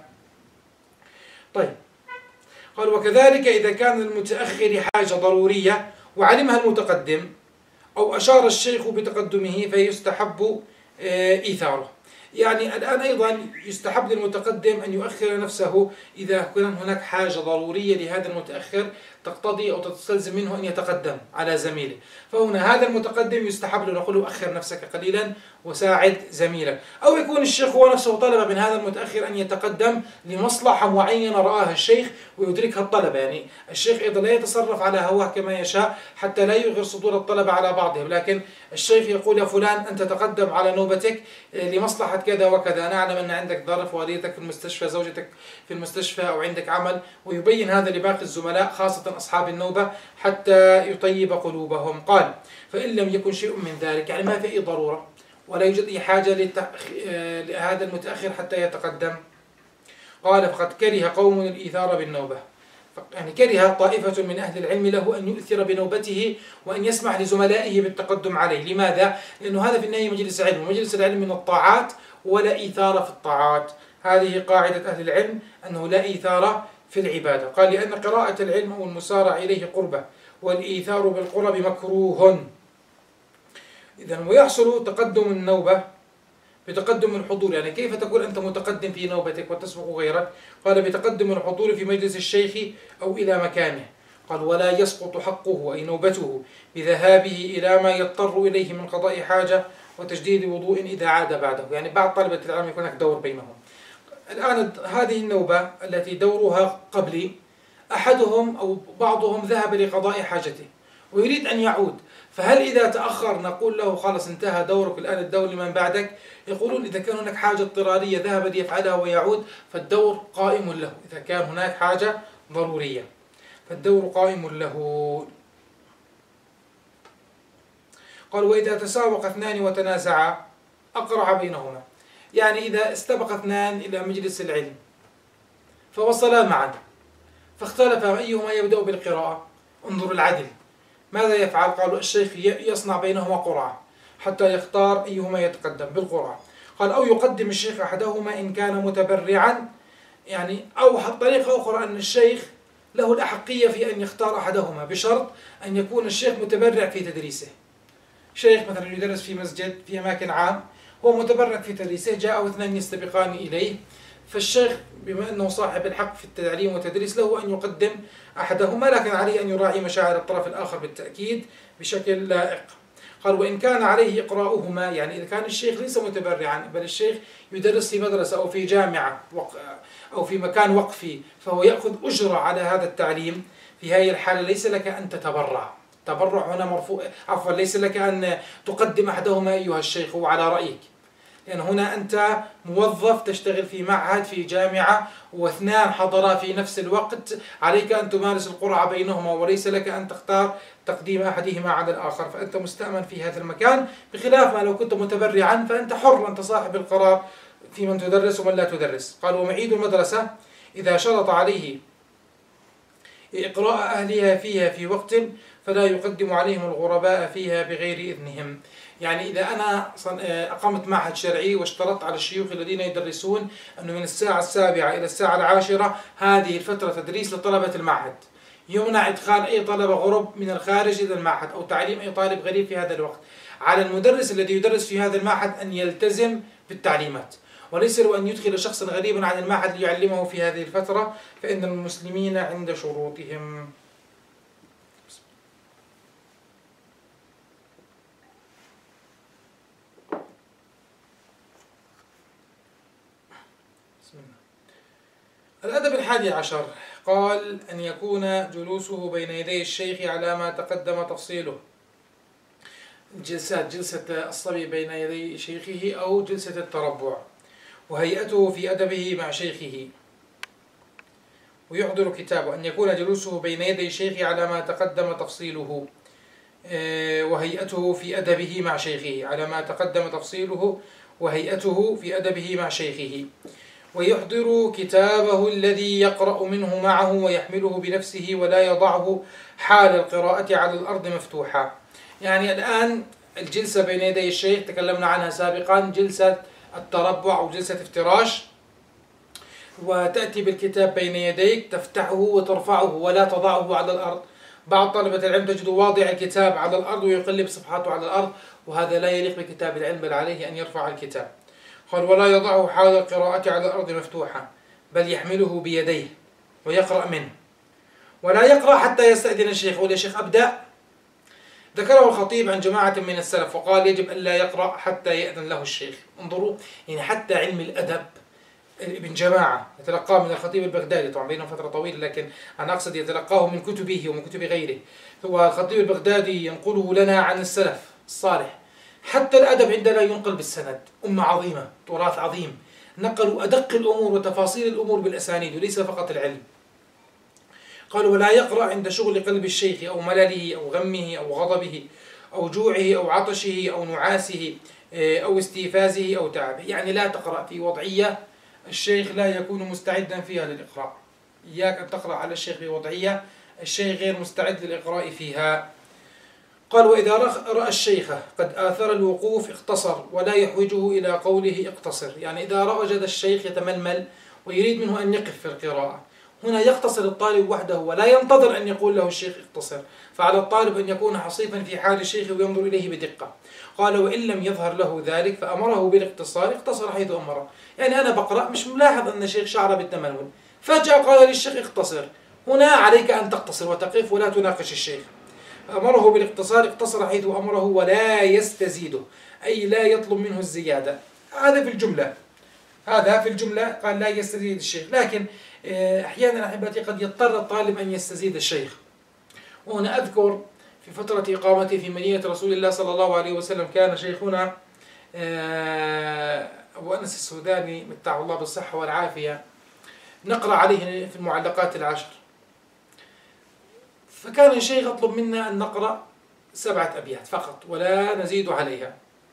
طيب، قال وكذلك إذا كان المتأخر حاجة ضرورية وعلمها المتقدم أو أشار الشيخ بتقدمه فيستحب إيثاره. يعني الآن أيضا يستحب للمتقدم أن يؤخر نفسه إذا كان هناك حاجة ضرورية لهذا المتأخر تقتضي أو تستلزم منه أن يتقدم على زميله، فهنا هذا المتقدم يستحب له نقول له أخر نفسك قليلا وساعد زميلك. أو يكون الشيخ هو نفسه طلب من هذا المتأخر أن يتقدم لمصلحة معينة رآها الشيخ ويدركها الطلبة، يعني الشيخ أيضا لا يتصرف على هواه كما يشاء حتى لا يغير صدور الطلبة على بعضهم، لكن الشيخ يقول يا فلان أنت تقدم على نوبتك لمصلحة كذا وكذا، نعلم أن عندك ظرف، والدتك في المستشفى، زوجتك في المستشفى أو عندك عمل، ويبين هذا لباقي الزملاء خاصة أصحاب النوبة حتى يطيب قلوبهم. قال فإن لم يكن شيء من ذلك، يعني ما في أي ضرورة ولا يوجد أي حاجة لهذا المتأخر حتى يتقدم. قال فقد كره قوم الإيثار بالنوبة، يعني كره طائفة من أهل العلم له أن يؤثر بنوبته وأن يسمح لزملائه بالتقدم عليه. لماذا؟ لأنه هذا في النهاية مجلس علم، ومجلس العلم من الطاعات ولا إيثار في الطاعات. هذه قاعدة أهل العلم أنه لا إيثار في العبادة. قال لأن قراءة العلم أو المسارع إليه قربة، والإيثار بالقرب مكروه. إذن ويحصل تقدم النوبة بتقدم الحضور، يعني كيف تكون أنت متقدم في نوبتك وتسبق غيرك؟ قال بتقدم الحضور في مجلس الشيخ أو إلى مكانه. قال ولا يسقط حقه أي نوبته بذهابه إلى ما يضطر إليه من قضاء حاجة وتجديد وضوء إذا عاد بعده، يعني بعض طلبة العلم يكون هناك دور بينهم. الآن هذه النوبة التي دورها قبلي، أحدهم أو بعضهم ذهب لقضاء حاجته ويريد أن يعود، فهل إذا تأخر نقول له خلاص انتهى دورك الآن الدور لمن بعدك؟ يقولون إذا كان هناك حاجة اضطرارية ذهب ليفعلها ويعود فالدور قائم له، إذا كان هناك حاجة ضرورية فالدور قائم له. قال وإذا تسابق اثنان وتنازعا أقرع بينهما، يعني إذا استبق اثنان إلى مجلس العلم فوصلا معا فاختلفا أيهما يبدأ بالقراءة، انظر العدل ماذا يفعل؟ قالوا الشيخ يصنع بينهما قرعة حتى يختار أيهما يتقدم بالقرعة. قال أو يقدم الشيخ أحدهما إن كان متبرعا، يعني أو طريقة أخرى أن الشيخ له الأحقية في أن يختار أحدهما بشرط أن يكون الشيخ متبرع في تدريسه. شيخ مثلا يدرس في مسجد في أماكن عام، هو متبرع في تدريسه، جاءه اثنان يستبقان إليه، فالشيخ بما أنه صاحب الحق في التعليم والتدريس له أن يقدم أحدهما، لكن عليه أن يراعي مشاعر الطرف الآخر بالتأكيد بشكل لائق. قال وإن كان عليه إقراؤهما، يعني إذا كان الشيخ ليس متبرعا بل الشيخ يدرس في مدرسة أو في جامعة أو في مكان وقفي فهو يأخذ أجرة على هذا التعليم، في هذه الحالة ليس لك أن تتبرع. تبرع هنا مرفوع، عفوا ليس لك أن تقدم أحدهما أيها الشيخ على رأيك، لأن يعني هنا أنت موظف تشتغل في معهد في جامعة واثنان حضرا في نفس الوقت، عليك أن تمارس القرعة بينهما وليس لك أن تختار تقديم أحدهما على الآخر، فأنت مستأمن في هذا المكان، بخلاف ما لو كنت متبرعا فأنت حر، أنت صاحب القرار في من تدرس ومن لا تدرس. قال ومعيد المدرسة إذا شرط عليه إقراء أهلها فيها في وقت فلا يقدم عليهم الغرباء فيها بغير إذنهم. يعني إذا أنا أقمت معهد شرعي واشترطت على الشيوخ الذين يدرسون أنه من الساعة السابعة إلى الساعة العاشرة هذه الفترة تدريس لطلبة المعهد، يمنع إدخال أي طلبة غرب من الخارج إلى المعهد أو تعليم أي طالب غريب في هذا الوقت، على المدرس الذي يدرس في هذا المعهد أن يلتزم بالتعليمات، وليس له أن يدخل شخصا غريبا عن المعهد ليعلمه في هذه الفترة، فإن المسلمين عند شروطهم. الأدب الحادي عشر قال أن يكون جلوسه بين يدي الشيخ على ما تقدم تفصيله، جلسات جلسة الصبي بين يدي شيخه أو جلسة التربع، وهيئته في أدبه مع شيخه، ويحضر كتابه. أن يكون جلوسه بين يدي الشيخ على ما تقدم تفصيله، وهيئته في أدبه مع شيخه، على ما تقدم تفصيله وهيئته في أدبه مع شيخه، ويحضر كتابه الذي يقرأ منه معه ويحمله بنفسه ولا يضعه حال القراءة على الأرض مفتوحة. يعني الآن الجلسة بين يدي الشيخ تكلمنا عنها سابقا، جلسة التربع أو جلسة افتراش، وتأتي بالكتاب بين يديك تفتحه وترفعه ولا تضعه على الأرض. بعض طلبة العلم تجد واضع الكتاب على الأرض ويقلب صفحاته على الأرض، وهذا لا يليق بكتاب العلم، بل عليه أن يرفع الكتاب. قال ولا يضعه حال القراءة على الأرض مفتوحة، بل يحمله بيديه ويقرأ منه، ولا يقرأ حتى يستأذن الشيخ. يقول يا شيخ أبدأ. ذكره الخطيب عن جماعة من السلف وقال يجب أن لا يقرأ حتى يأذن له الشيخ. انظروا، يعني حتى علم الأدب ابن جماعة يتلقاه من الخطيب البغدادي، طبعا بينهم فترة طويلة لكن أنا أقصد يتلقاه من كتبه ومن كتب غيره. هو الخطيب البغدادي ينقله لنا عن السلف الصالح، حتى الأدب عندنا ينقل بالسند. أمة عظيمة، تراث عظيم، نقلوا أدق الأمور وتفاصيل الأمور بالأسانيد وليس فقط العلم. قالوا ولا يقرأ عند شغل قلب الشيخ أو ملله أو غمه أو غضبه أو جوعه أو عطشه أو نعاسه أو استيفازه أو تعبه. يعني لا تقرأ في وضعية الشيخ لا يكون مستعدا فيها للإقراء. إياك أن تقرأ على الشيخ في وضعية الشيخ غير مستعد للإقراء فيها. قال وإذا رأى الشيخ قد آثر الوقوف اقتصر ولا يحوجه إلى قوله اقتصر. يعني إذا وجد الشيخ يتململ ويريد منه أن يقف في القراءة، هنا يقتصر الطالب وحده ولا ينتظر أن يقول له الشيخ اقتصر، فعلى الطالب أن يكون حصيفا في حال الشيخ وينظر إليه بدقة. قال وإن لم يظهر له ذلك فأمره بالاقتصار، اقتصر حيث أمره. يعني أنا بقرأ مش ملاحظ أن الشيخ شعر بالتململ، فجأة قال للشيخ اقتصر، هنا عليك أن تقتصر وتقف ولا تناقش الشيخ. أمره بالاقتصار، اقتصر حيث أمره ولا يستزيده، أي لا يطلب منه الزيادة. هذا في الجملة، هذا في الجملة قال لا يستزيد الشيخ. لكن أحيانا أحبتي قد يضطر الطالب أن يستزيد الشيخ. وهنا أذكر في فترة إقامتي في مدينة رسول الله صلى الله عليه وسلم كان شيخنا أبو أنس السوداني متعه الله بالصحة والعافية نقرأ عليه في المعلقات العشر، فكان الشيخ يطلب منا أن نقرأ سبعة أبيات فقط ولا نزيد عليها.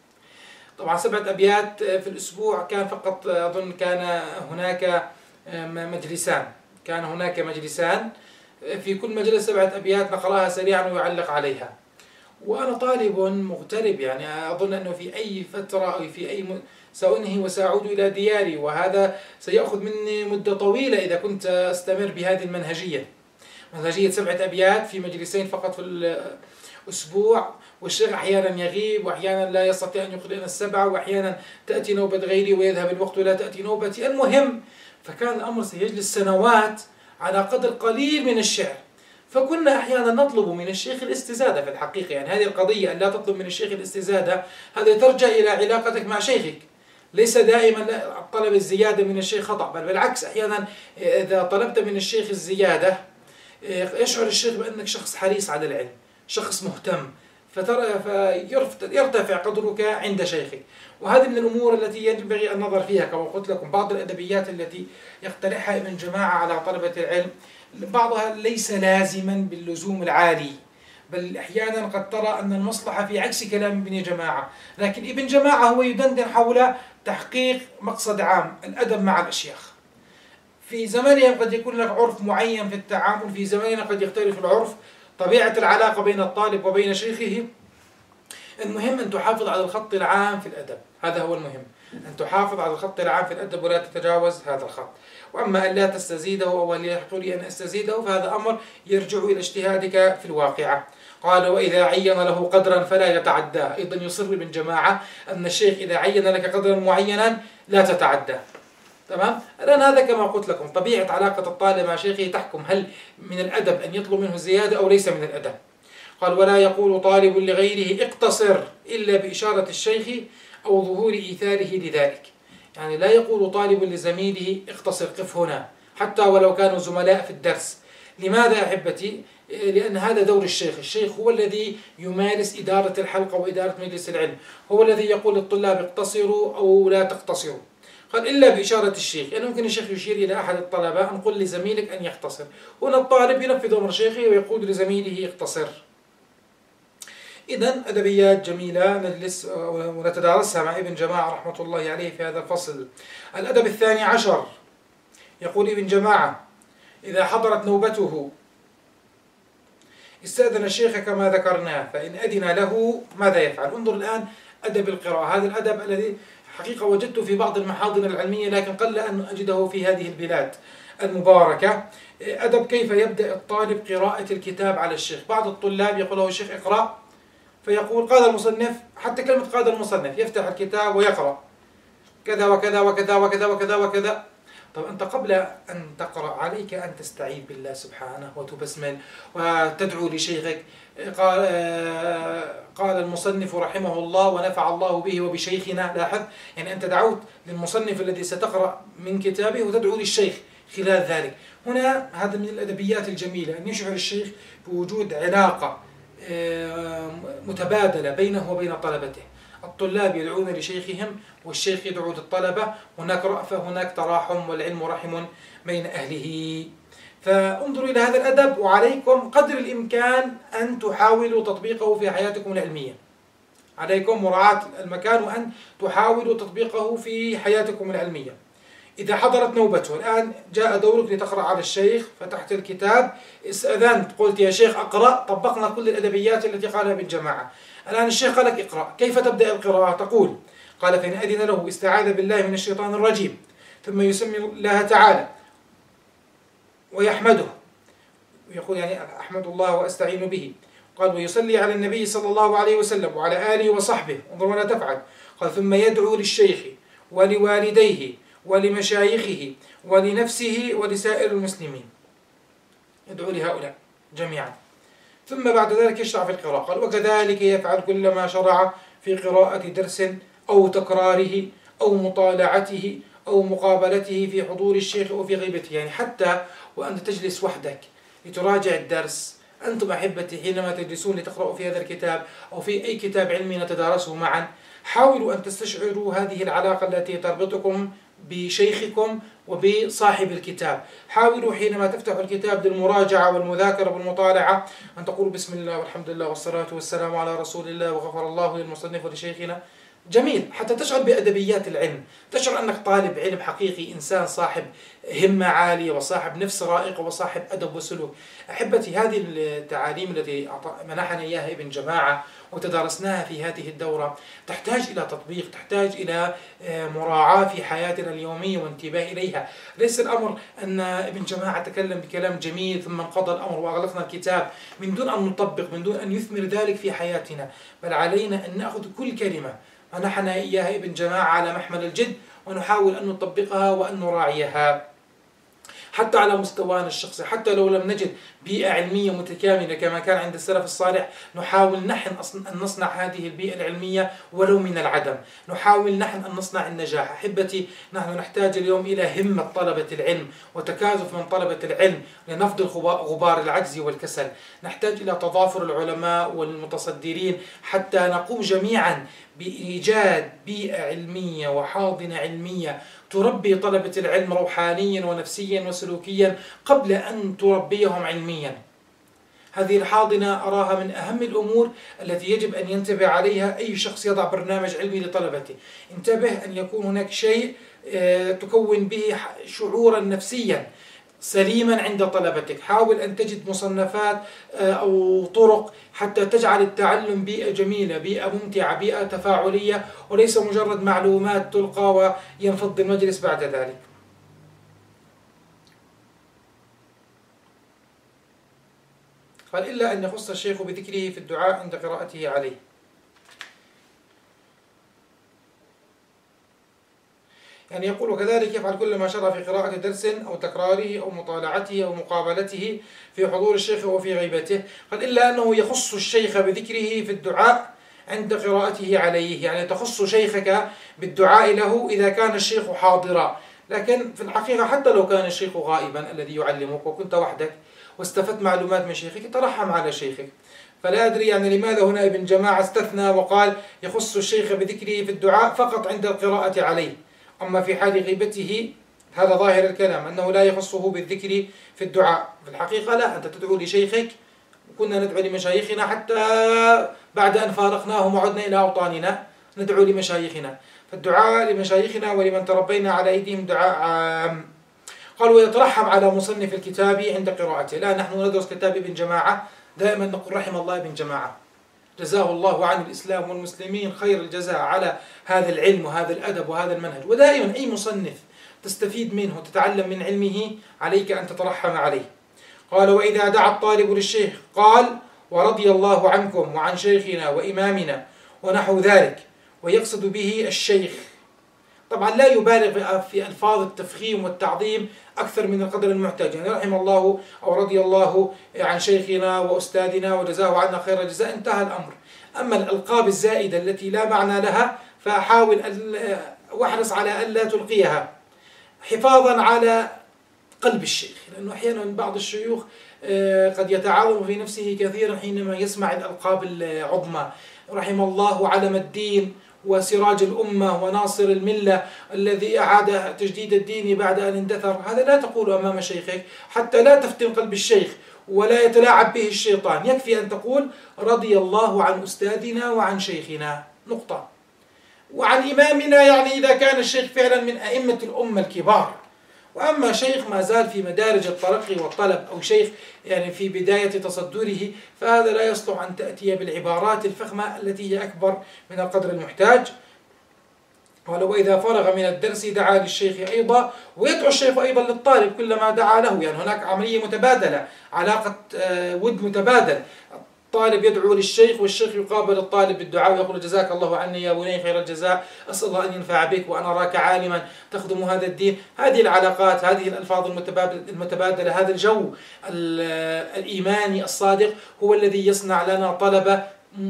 طبعا سبعة أبيات في الأسبوع كان فقط، أظن كان هناك مجلسان كان هناك مجلسان في كل مجلس سبعة أبيات نقرأها سريعا ويعلق عليها. وأنا طالب مغترب، يعني أظن أنه في أي فترة أو في أي م... سأنهي وسأعود إلى دياري، وهذا سيأخذ مني مدة طويلة إذا كنت أستمر بهذه المنهجية، منهجية سبعة أبيات في مجلسين فقط في الأسبوع. والشيخ أحيانا يغيب وأحيانا لا يستطيع أن يقرأنا السبعة، وأحيانا تأتي نوبة غيري ويذهب الوقت ولا تأتي نوبتي. المهم، فكان الأمر سيجلس سنوات على قدر قليل من الشعر. فكنا أحيانا نطلب من الشيخ الاستزادة في الحقيقة، يعني هذه القضية أن لا تطلب من الشيخ الاستزادة، هذا ترجع إلى علاقتك مع شيخك. ليس دائما الطلب الزيادة من الشيخ خطأ، بل بالعكس، أحيانا إذا طلبت من الشيخ الزيادة يشعر الشيخ بأنك شخص حريص على العلم، شخص مهتم، فترى فيرتفع قدرك عند شيخك. وهذه من الأمور التي ينبغي النظر فيها. كما قلت لكم، بعض الأدبيات التي يقترحها ابن جماعة على طلبة العلم بعضها ليس لازما باللزوم العالي، بل أحيانا قد ترى أن المصلحة في عكس كلام ابن جماعة. لكن ابن جماعة هو يدندن حول تحقيق مقصد عام، الأدب مع الأشياخ. في زمانهم قد يكون لك عرف معين في التعامل، في زماننا قد يختلف العرف، طبيعة العلاقة بين الطالب وبين شيخه. المهم أن تحافظ على الخط العام في الأدب، هذا هو المهم، أن تحافظ على الخط العام في الأدب ولا تتجاوز هذا الخط. وأما أن لا تستزيده أو أن يحقل أن أستزيده فهذا أمر يرجع إلى اجتهادك في الواقعة. قال: وإذا عين له قدرا فلا يتعداه. أيضا يصر ابن جماعة أن الشيخ إذا عين لك قدرا معينا لا تتعداه. تمام؟ الآن هذا كما قلت لكم طبيعة علاقة الطالب مع شيخه تحكم هل من الأدب أن يطلب منه الزيادة أو ليس من الأدب. قال: ولا يقول طالب لغيره اقتصر إلا بإشارة الشيخ أو ظهور إيثاره لذلك. يعني لا يقول طالب لزميله اقتصر، قف هنا، حتى ولو كانوا زملاء في الدرس. لماذا يا أحبتي؟ لأن هذا دور الشيخ. الشيخ هو الذي يمارس إدارة الحلقة وإدارة مجلس العلم، هو الذي يقول للطلاب اقتصروا أو لا تقتصروا. قال: إلا بإشارة الشيخ، يعني ممكن الشيخ يشير إلى أحد الطلبة أن قل لزميلك أن يقتصر. هنا الطالب ينفذ أمر شيخه ويقول لزميله اقتصر. إذن أدبيات جميلة نجلس ونتدارسها مع ابن جماعة رحمة الله عليه في هذا الفصل. الأدب الثاني عشر، يقول ابن جماعة: إذا حضرت نوبته استأذن الشيخ كما ذكرنا، فإن أذن له ماذا يفعل؟ انظر الآن أدب القراءة، هذا الأدب الذي حقيقة وجدته في بعض المحاضن العلمية لكن قل أن أجده في هذه البلاد المباركة. أدب كيف يبدأ الطالب قراءة الكتاب على الشيخ. بعض الطلاب يقول له الشيخ اقرأ، فيقول قال المصنف، حتى كلمة قال المصنف، يفتح الكتاب ويقرأ كذا وكذا وكذا وكذا وكذا وكذا. طب أنت قبل أن تقرأ عليك أن تستعيذ بالله سبحانه وتبسمل وتدعو لشيخك. قال, قال المصنف رحمه الله ونفع الله به وبشيخنا. لاحظ، يعني أنت دعوت للمصنف الذي ستقرأ من كتابه وتدعو للشيخ خلال ذلك. هنا هذا من الأدبيات الجميلة، أن يشعر الشيخ بوجود علاقة متبادلة بينه وبين طلبته. الطلاب يدعون لشيخهم والشيخ يدعو للطلبة، هناك رأفة، هناك تراحم، والعلم رحم بين أهله. فانظروا إلى هذا الأدب، وعليكم قدر الإمكان أن تحاولوا تطبيقه في حياتكم العلمية. عليكم مراعاة المكان وأن تحاولوا تطبيقه في حياتكم العلمية. إذا حضرت نوبته، الآن جاء دورك لتقرأ على الشيخ، فتحت الكتاب، استأذنت، قلت يا شيخ أقرأ، طبقنا كل الأدبيات التي قالها ابن جماعة. الآن الشيخ قال لك اقرأ، كيف تبدأ القراءة؟ تقول: قال: فإن أذن له استعاذ بالله من الشيطان الرجيم، ثم يسمي الله تعالى ويحمده، ويقول يعني أحمد الله وأستعين به. قال: ويصلي على النبي صلى الله عليه وسلم وعلى آله وصحبه، انظر ماذا تفعل. قال: ثم يدعو للشيخ ولوالديه ولمشايخه ولنفسه ولسائر المسلمين، يدعو لهؤلاء جميعا، ثم بعد ذلك يشرع في القراءة. قال: وكذلك يفعل كلما شرع في قراءة درس أو تكراره أو مطالعته أو مقابلته في حضور الشيخ أو في غيبته. يعني حتى وأنت تجلس وحدك لتراجع الدرس، أنتم أحبتي حينما تجلسون لتقرأوا في هذا الكتاب أو في أي كتاب علمي نتدارسه معا، حاولوا أن تستشعروا هذه العلاقة التي تربطكم بشيخكم وبصاحب الكتاب. حاولوا حينما تفتحوا الكتاب للمراجعة والمذاكرة والمطالعة أن تقولوا بسم الله والحمد لله والصلاة والسلام على رسول الله وغفر الله للمصنف ولشيخنا. جميل، حتى تشعر بأدبيات العلم، تشعر أنك طالب علم حقيقي، إنسان صاحب همة عالية وصاحب نفس رائقة وصاحب أدب وسلوك. أحبتي، هذه التعاليم التي منحنا إياها ابن جماعة وتدارسناها في هذه الدورة تحتاج إلى تطبيق، تحتاج إلى مراعاة في حياتنا اليومية وانتباه إليها. ليس الأمر أن ابن جماعة تكلم بكلام جميل ثم انقضى الأمر وأغلقنا الكتاب من دون أن نطبق، من دون أن يثمر ذلك في حياتنا، بل علينا أن نأخذ كل كلمة منحنا إياها ابن جماعة على محمل الجد ونحاول أن نطبقها وأن نراعيها حتى على مستوانا الشخصي. حتى لو لم نجد بيئة علمية متكاملة كما كان عند السلف الصالح، نحاول نحن أن نصنع هذه البيئة العلمية ولو من العدم، نحاول نحن أن نصنع النجاح. أحبتي، نحن نحتاج اليوم إلى همة طلبة العلم وتكاثف من طلبة العلم لنفض غبار العجز والكسل. نحتاج إلى تضافر العلماء والمتصدرين حتى نقوم جميعا بإيجاد بيئة علمية وحاضنة علمية تربي طلبة العلم روحانيا ونفسيا وسلوكيا قبل أن تربيهم علميا. هذه الحاضنة أراها من أهم الأمور التي يجب أن ينتبه عليها أي شخص يضع برنامج علمي لطلبته. انتبه أن يكون هناك شيء تكون به شعورا نفسيا سليما عند طلبتك. حاول أن تجد مصنفات أو طرق حتى تجعل التعلم بيئة جميلة، بيئة ممتعة، بيئة تفاعلية، وليس مجرد معلومات تلقى وينفض المجلس بعد ذلك. قال إلا أن يخص الشيخ بذكره في الدعاء عند قراءته عليه. يعني يقول وكذلك يفعل كل ما شرع في قراءة درس أو تكراره أو مطالعته أو مقابلته في حضور الشيخ وفي غيبته. قال إلا أنه يخص الشيخ بذكره في الدعاء عند قراءته عليه، يعني تخص شيخك بالدعاء له إذا كان الشيخ حاضرا. لكن في الحقيقة حتى لو كان الشيخ غائبا الذي يعلمك وكنت وحدك واستفدت معلومات من شيخك، ترحم على شيخك. فلا أدري يعني لماذا هنا ابن جماعة استثنى وقال يخص الشيخ بذكره في الدعاء فقط عند القراءة عليه، أما في حال غيبته هذا ظاهر الكلام أنه لا يخصه بالذكر في الدعاء. في الحقيقة لا، أنت تدعو لشيخك، كنا ندعو لمشايخنا حتى بعد أن فارقناهم وعدنا إلى أوطاننا ندعو لمشايخنا. فالدعاء لمشايخنا ولمن تربينا على أيديهم دعاء عام. قال ويترحم على مصنف الكتاب عند قراءته. لا، نحن ندرس كتاب ابن جماعة دائما نقول رحم الله ابن جماعة، جزاه الله عن الإسلام والمسلمين خير الجزاء على هذا العلم وهذا الأدب وهذا المنهج. ودائما أي مصنف تستفيد منه وتتعلم من علمه عليك أن تترحم عليه. قال وإذا دعا الطالب للشيخ قال ورضي الله عنكم وعن شيخنا وإمامنا ونحو ذلك، ويقصد به الشيخ. طبعا لا يبالغ في ألفاظ التفخيم والتعظيم أكثر من القدر المحتاج، يعني رحم الله أو رضي الله عن شيخنا وأستاذنا وجزاه عنا خير الجزاء، انتهى الأمر. أما الألقاب الزائدة التي لا معنى لها فحاول واحرص على ألا تلقيها حفاظا على قلب الشيخ، لأنه أحيانا بعض الشيوخ قد يتعاظم في نفسه كثيرا حينما يسمع الألقاب العظمى، رحم الله علم الدين وسراج الأمة وناصر الملة الذي أعاد تجديد الدين بعد أن اندثر. هذا لا تقوله أمام شيخك حتى لا تفتن قلب الشيخ ولا يتلاعب به الشيطان. يكفي أن تقول رضي الله عن أستاذنا وعن شيخنا، نقطة. وعن إمامنا، يعني إذا كان الشيخ فعلا من أئمة الأمة الكبار. وأما شيخ ما زال في مدارج الترقي والطلب أو شيخ يعني في بداية تصدره، فهذا لا يصلح أن تأتي بالعبارات الفخمة التي هي أكبر من القدر المحتاج. ولو إذا فرغ من الدرس دعا للشيخ أيضا، ويدعو الشيخ أيضا للطالب كلما دعا له، يعني هناك عملية متبادلة، علاقة ود متبادل. الطالب يدعو للشيخ والشيخ يقابل الطالب بالدعاء ويقول جزاك الله عني يا بني خير الجزاء، أسأل الله أن ينفع بك وأن أراك عالما تخدم هذا الدين. هذه العلاقات، هذه الألفاظ المتبادلة، هذا الجو الإيماني الصادق هو الذي يصنع لنا طلبة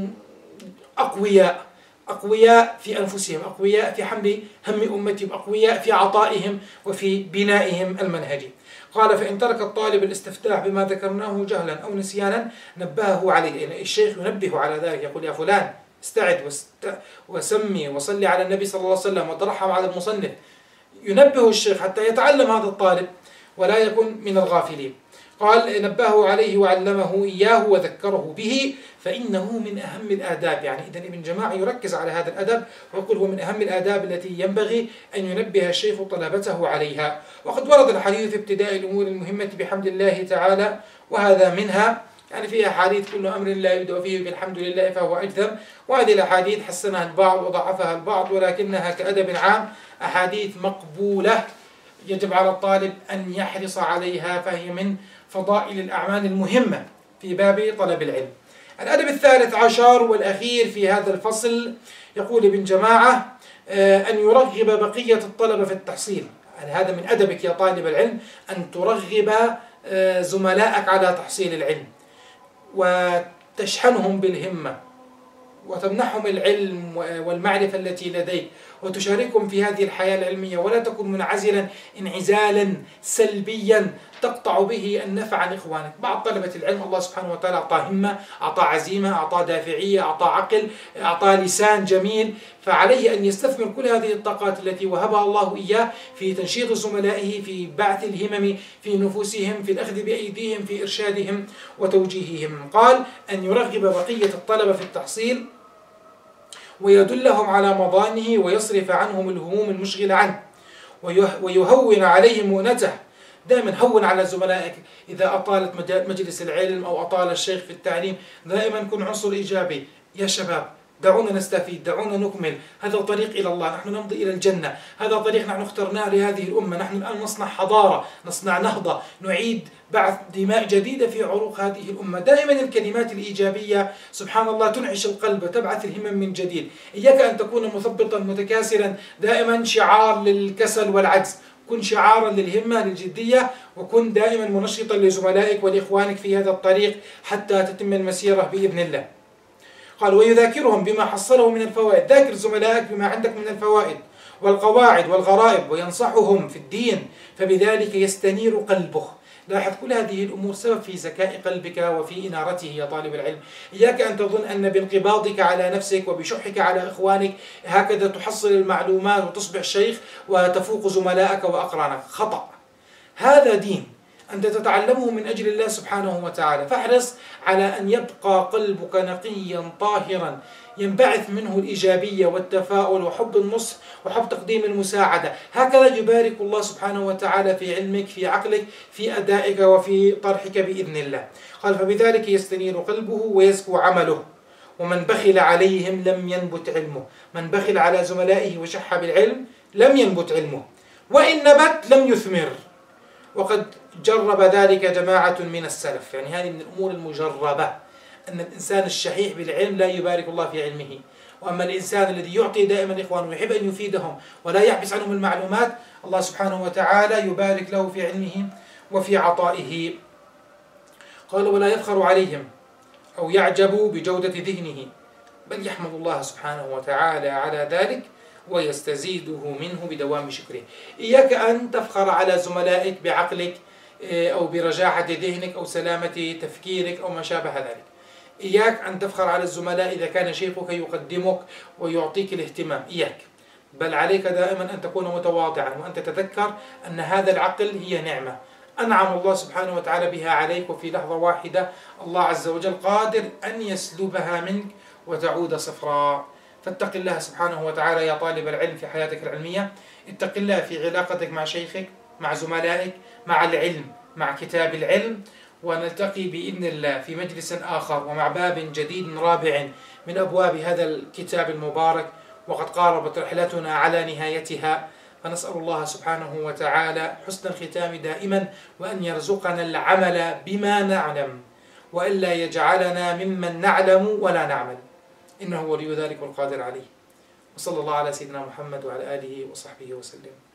أقوياء، أقوياء في أنفسهم، أقوياء في حمل هم أمتهم، أقوياء في عطائهم وفي بنائهم المنهجي. قال فإن ترك الطالب الاستفتاح بما ذكرناه جهلا أو نسيانا نبهه عليه، يعني الشيخ ينبه على ذلك، يقول يا فلان استعد وسمي وصلي على النبي صلى الله عليه وسلم وترحم على المصنف، ينبه الشيخ حتى يتعلم هذا الطالب ولا يكون من الغافلين. قال نبهه عليه وعلمه إياه وذكره به فإنه من أهم الآداب. يعني إذن ابن جماعة يركز على هذا الأدب ويقول هو من أهم الآداب التي ينبغي أن ينبه الشيخ طلبته عليها. وقد ورد الحديث في ابتداء الأمور المهمة بحمد الله تعالى، وهذا منها، يعني في أحاديث كل أمر لا يبدأ فيه بالحمد لله فهو أجذم، وهذه الأحاديث حسنها البعض وضعفها البعض، ولكنها كأدب عام أحاديث مقبولة يجب على الطالب أن يحرص عليها، فهي من فضائل الأعمال المهمة في باب طلب العلم. الأدب الثالث عشر والأخير في هذا الفصل، يقول ابن جماعة أن يرغب بقية الطلبة في التحصيل. يعني هذا من أدبك يا طالب العلم أن ترغب زملائك على تحصيل العلم وتشحنهم بالهمة وتمنحهم العلم والمعرفة التي لديك وتشاركهم في هذه الحياة العلمية، ولا تكن منعزلا انعزالا سلبيا تقطع به النفع عن إخوانك. بعض طلبة العلم الله سبحانه وتعالى أعطى همة، أعطى عزيمة، أعطى دافعية، أعطى عقل، أعطى لسان جميل، فعليه أن يستثمر كل هذه الطاقات التي وهبها الله إياه في تنشيط زملائه، في بعث الهمم في نفوسهم، في الأخذ بأيديهم، في إرشادهم وتوجيههم. قال أن يرغب بقية الطلبة في التحصيل ويدلهم على مضانه ويصرف عنهم الهموم المشغلة عنه ويهون عليهم مؤنته. دائما هون على زملائك، إذا أطالت مجلس العلم أو أطال الشيخ في التعليم دائما كن عنصر إيجابي. يا شباب دعونا نستفيد، دعونا نكمل، هذا الطريق إلى الله، نحن نمضي إلى الجنة، هذا طريق نحن اخترناه لهذه الأمة، نحن الآن نصنع حضارة، نصنع نهضة، نعيد بعث دماء جديدة في عروق هذه الأمة. دائما الكلمات الإيجابية سبحان الله تنعش القلب وتبعث الهمم من جديد. إياك أن تكون مثبطا متكاسلا دائما شعار للكسل والعجز، كن شعارا للهمة للجدية، وكن دائما منشطا لزملائك ولإخوانك في هذا الطريق حتى تتم المسيرة بإذن الله. قال ويذاكرهم بما حصله من الفوائد، ذاكر زملائك بما عندك من الفوائد والقواعد والغرائب، وينصحهم في الدين فبذلك يستنير قلبه. لاحظ كل هذه الأمور سبب في زكاء قلبك وفي إنارته يا طالب العلم. إياك أن تظن أن بانقباضك على نفسك وبشحك على إخوانك هكذا تحصل المعلومات وتصبح شيخ وتفوق زملائك وأقرانك، خطأ. هذا دين أنت تتعلمه من أجل الله سبحانه وتعالى، فاحرص على أن يبقى قلبك نقيا طاهرا ينبعث منه الإيجابية والتفاؤل وحب النصح وحب تقديم المساعدة. هكذا يبارك الله سبحانه وتعالى في علمك، في عقلك، في أدائك وفي طرحك بإذن الله. قال فبذلك يستنير قلبه ويزكو عمله. ومن بخل عليهم لم ينبت علمه، من بخل على زملائه وشح بالعلم لم ينبت علمه، وإن نبت لم يثمر. وقد جرب ذلك جماعة من السلف. يعني هذه من الأمور المجربة، أن الإنسان الشحيح بالعلم لا يبارك الله في علمه، وأما الإنسان الذي يعطي دائما إخوانه ويحب أن يفيدهم ولا يحبس عنهم المعلومات الله سبحانه وتعالى يبارك له في علمه وفي عطائه. قال ولا يفخر عليهم أو يعجب بجودة ذهنه، بل يحمد الله سبحانه وتعالى على ذلك ويستزيده منه بدوام شكره. إياك أن تفخر على زملائك بعقلك أو برجاحة ذهنك أو سلامة تفكيرك أو ما شابه ذلك. إياك أن تفخر على الزملاء إذا كان شيخك يقدمك ويعطيك الاهتمام، إياك، بل عليك دائما أن تكون متواضعا وأن تتذكر أن هذا العقل هي نعمة أنعم الله سبحانه وتعالى بها عليك، وفي لحظة واحدة الله عز وجل قادر أن يسلبها منك وتعود صفراء. فاتق الله سبحانه وتعالى يا طالب العلم في حياتك العلمية، اتق الله في علاقتك مع شيخك، مع زملائك، مع العلم، مع كتاب العلم. ونلتقي بإذن الله في مجلس آخر ومع باب جديد رابع من أبواب هذا الكتاب المبارك، وقد قاربت رحلتنا على نهايتها. فنسأل الله سبحانه وتعالى حسن الختام دائما، وأن يرزقنا العمل بما نعلم، وإلا يجعلنا ممن نعلم ولا نعمل، إنه ولي ذلك والقادر عليه. وصلى الله على سيدنا محمد وعلى آله وصحبه وسلم.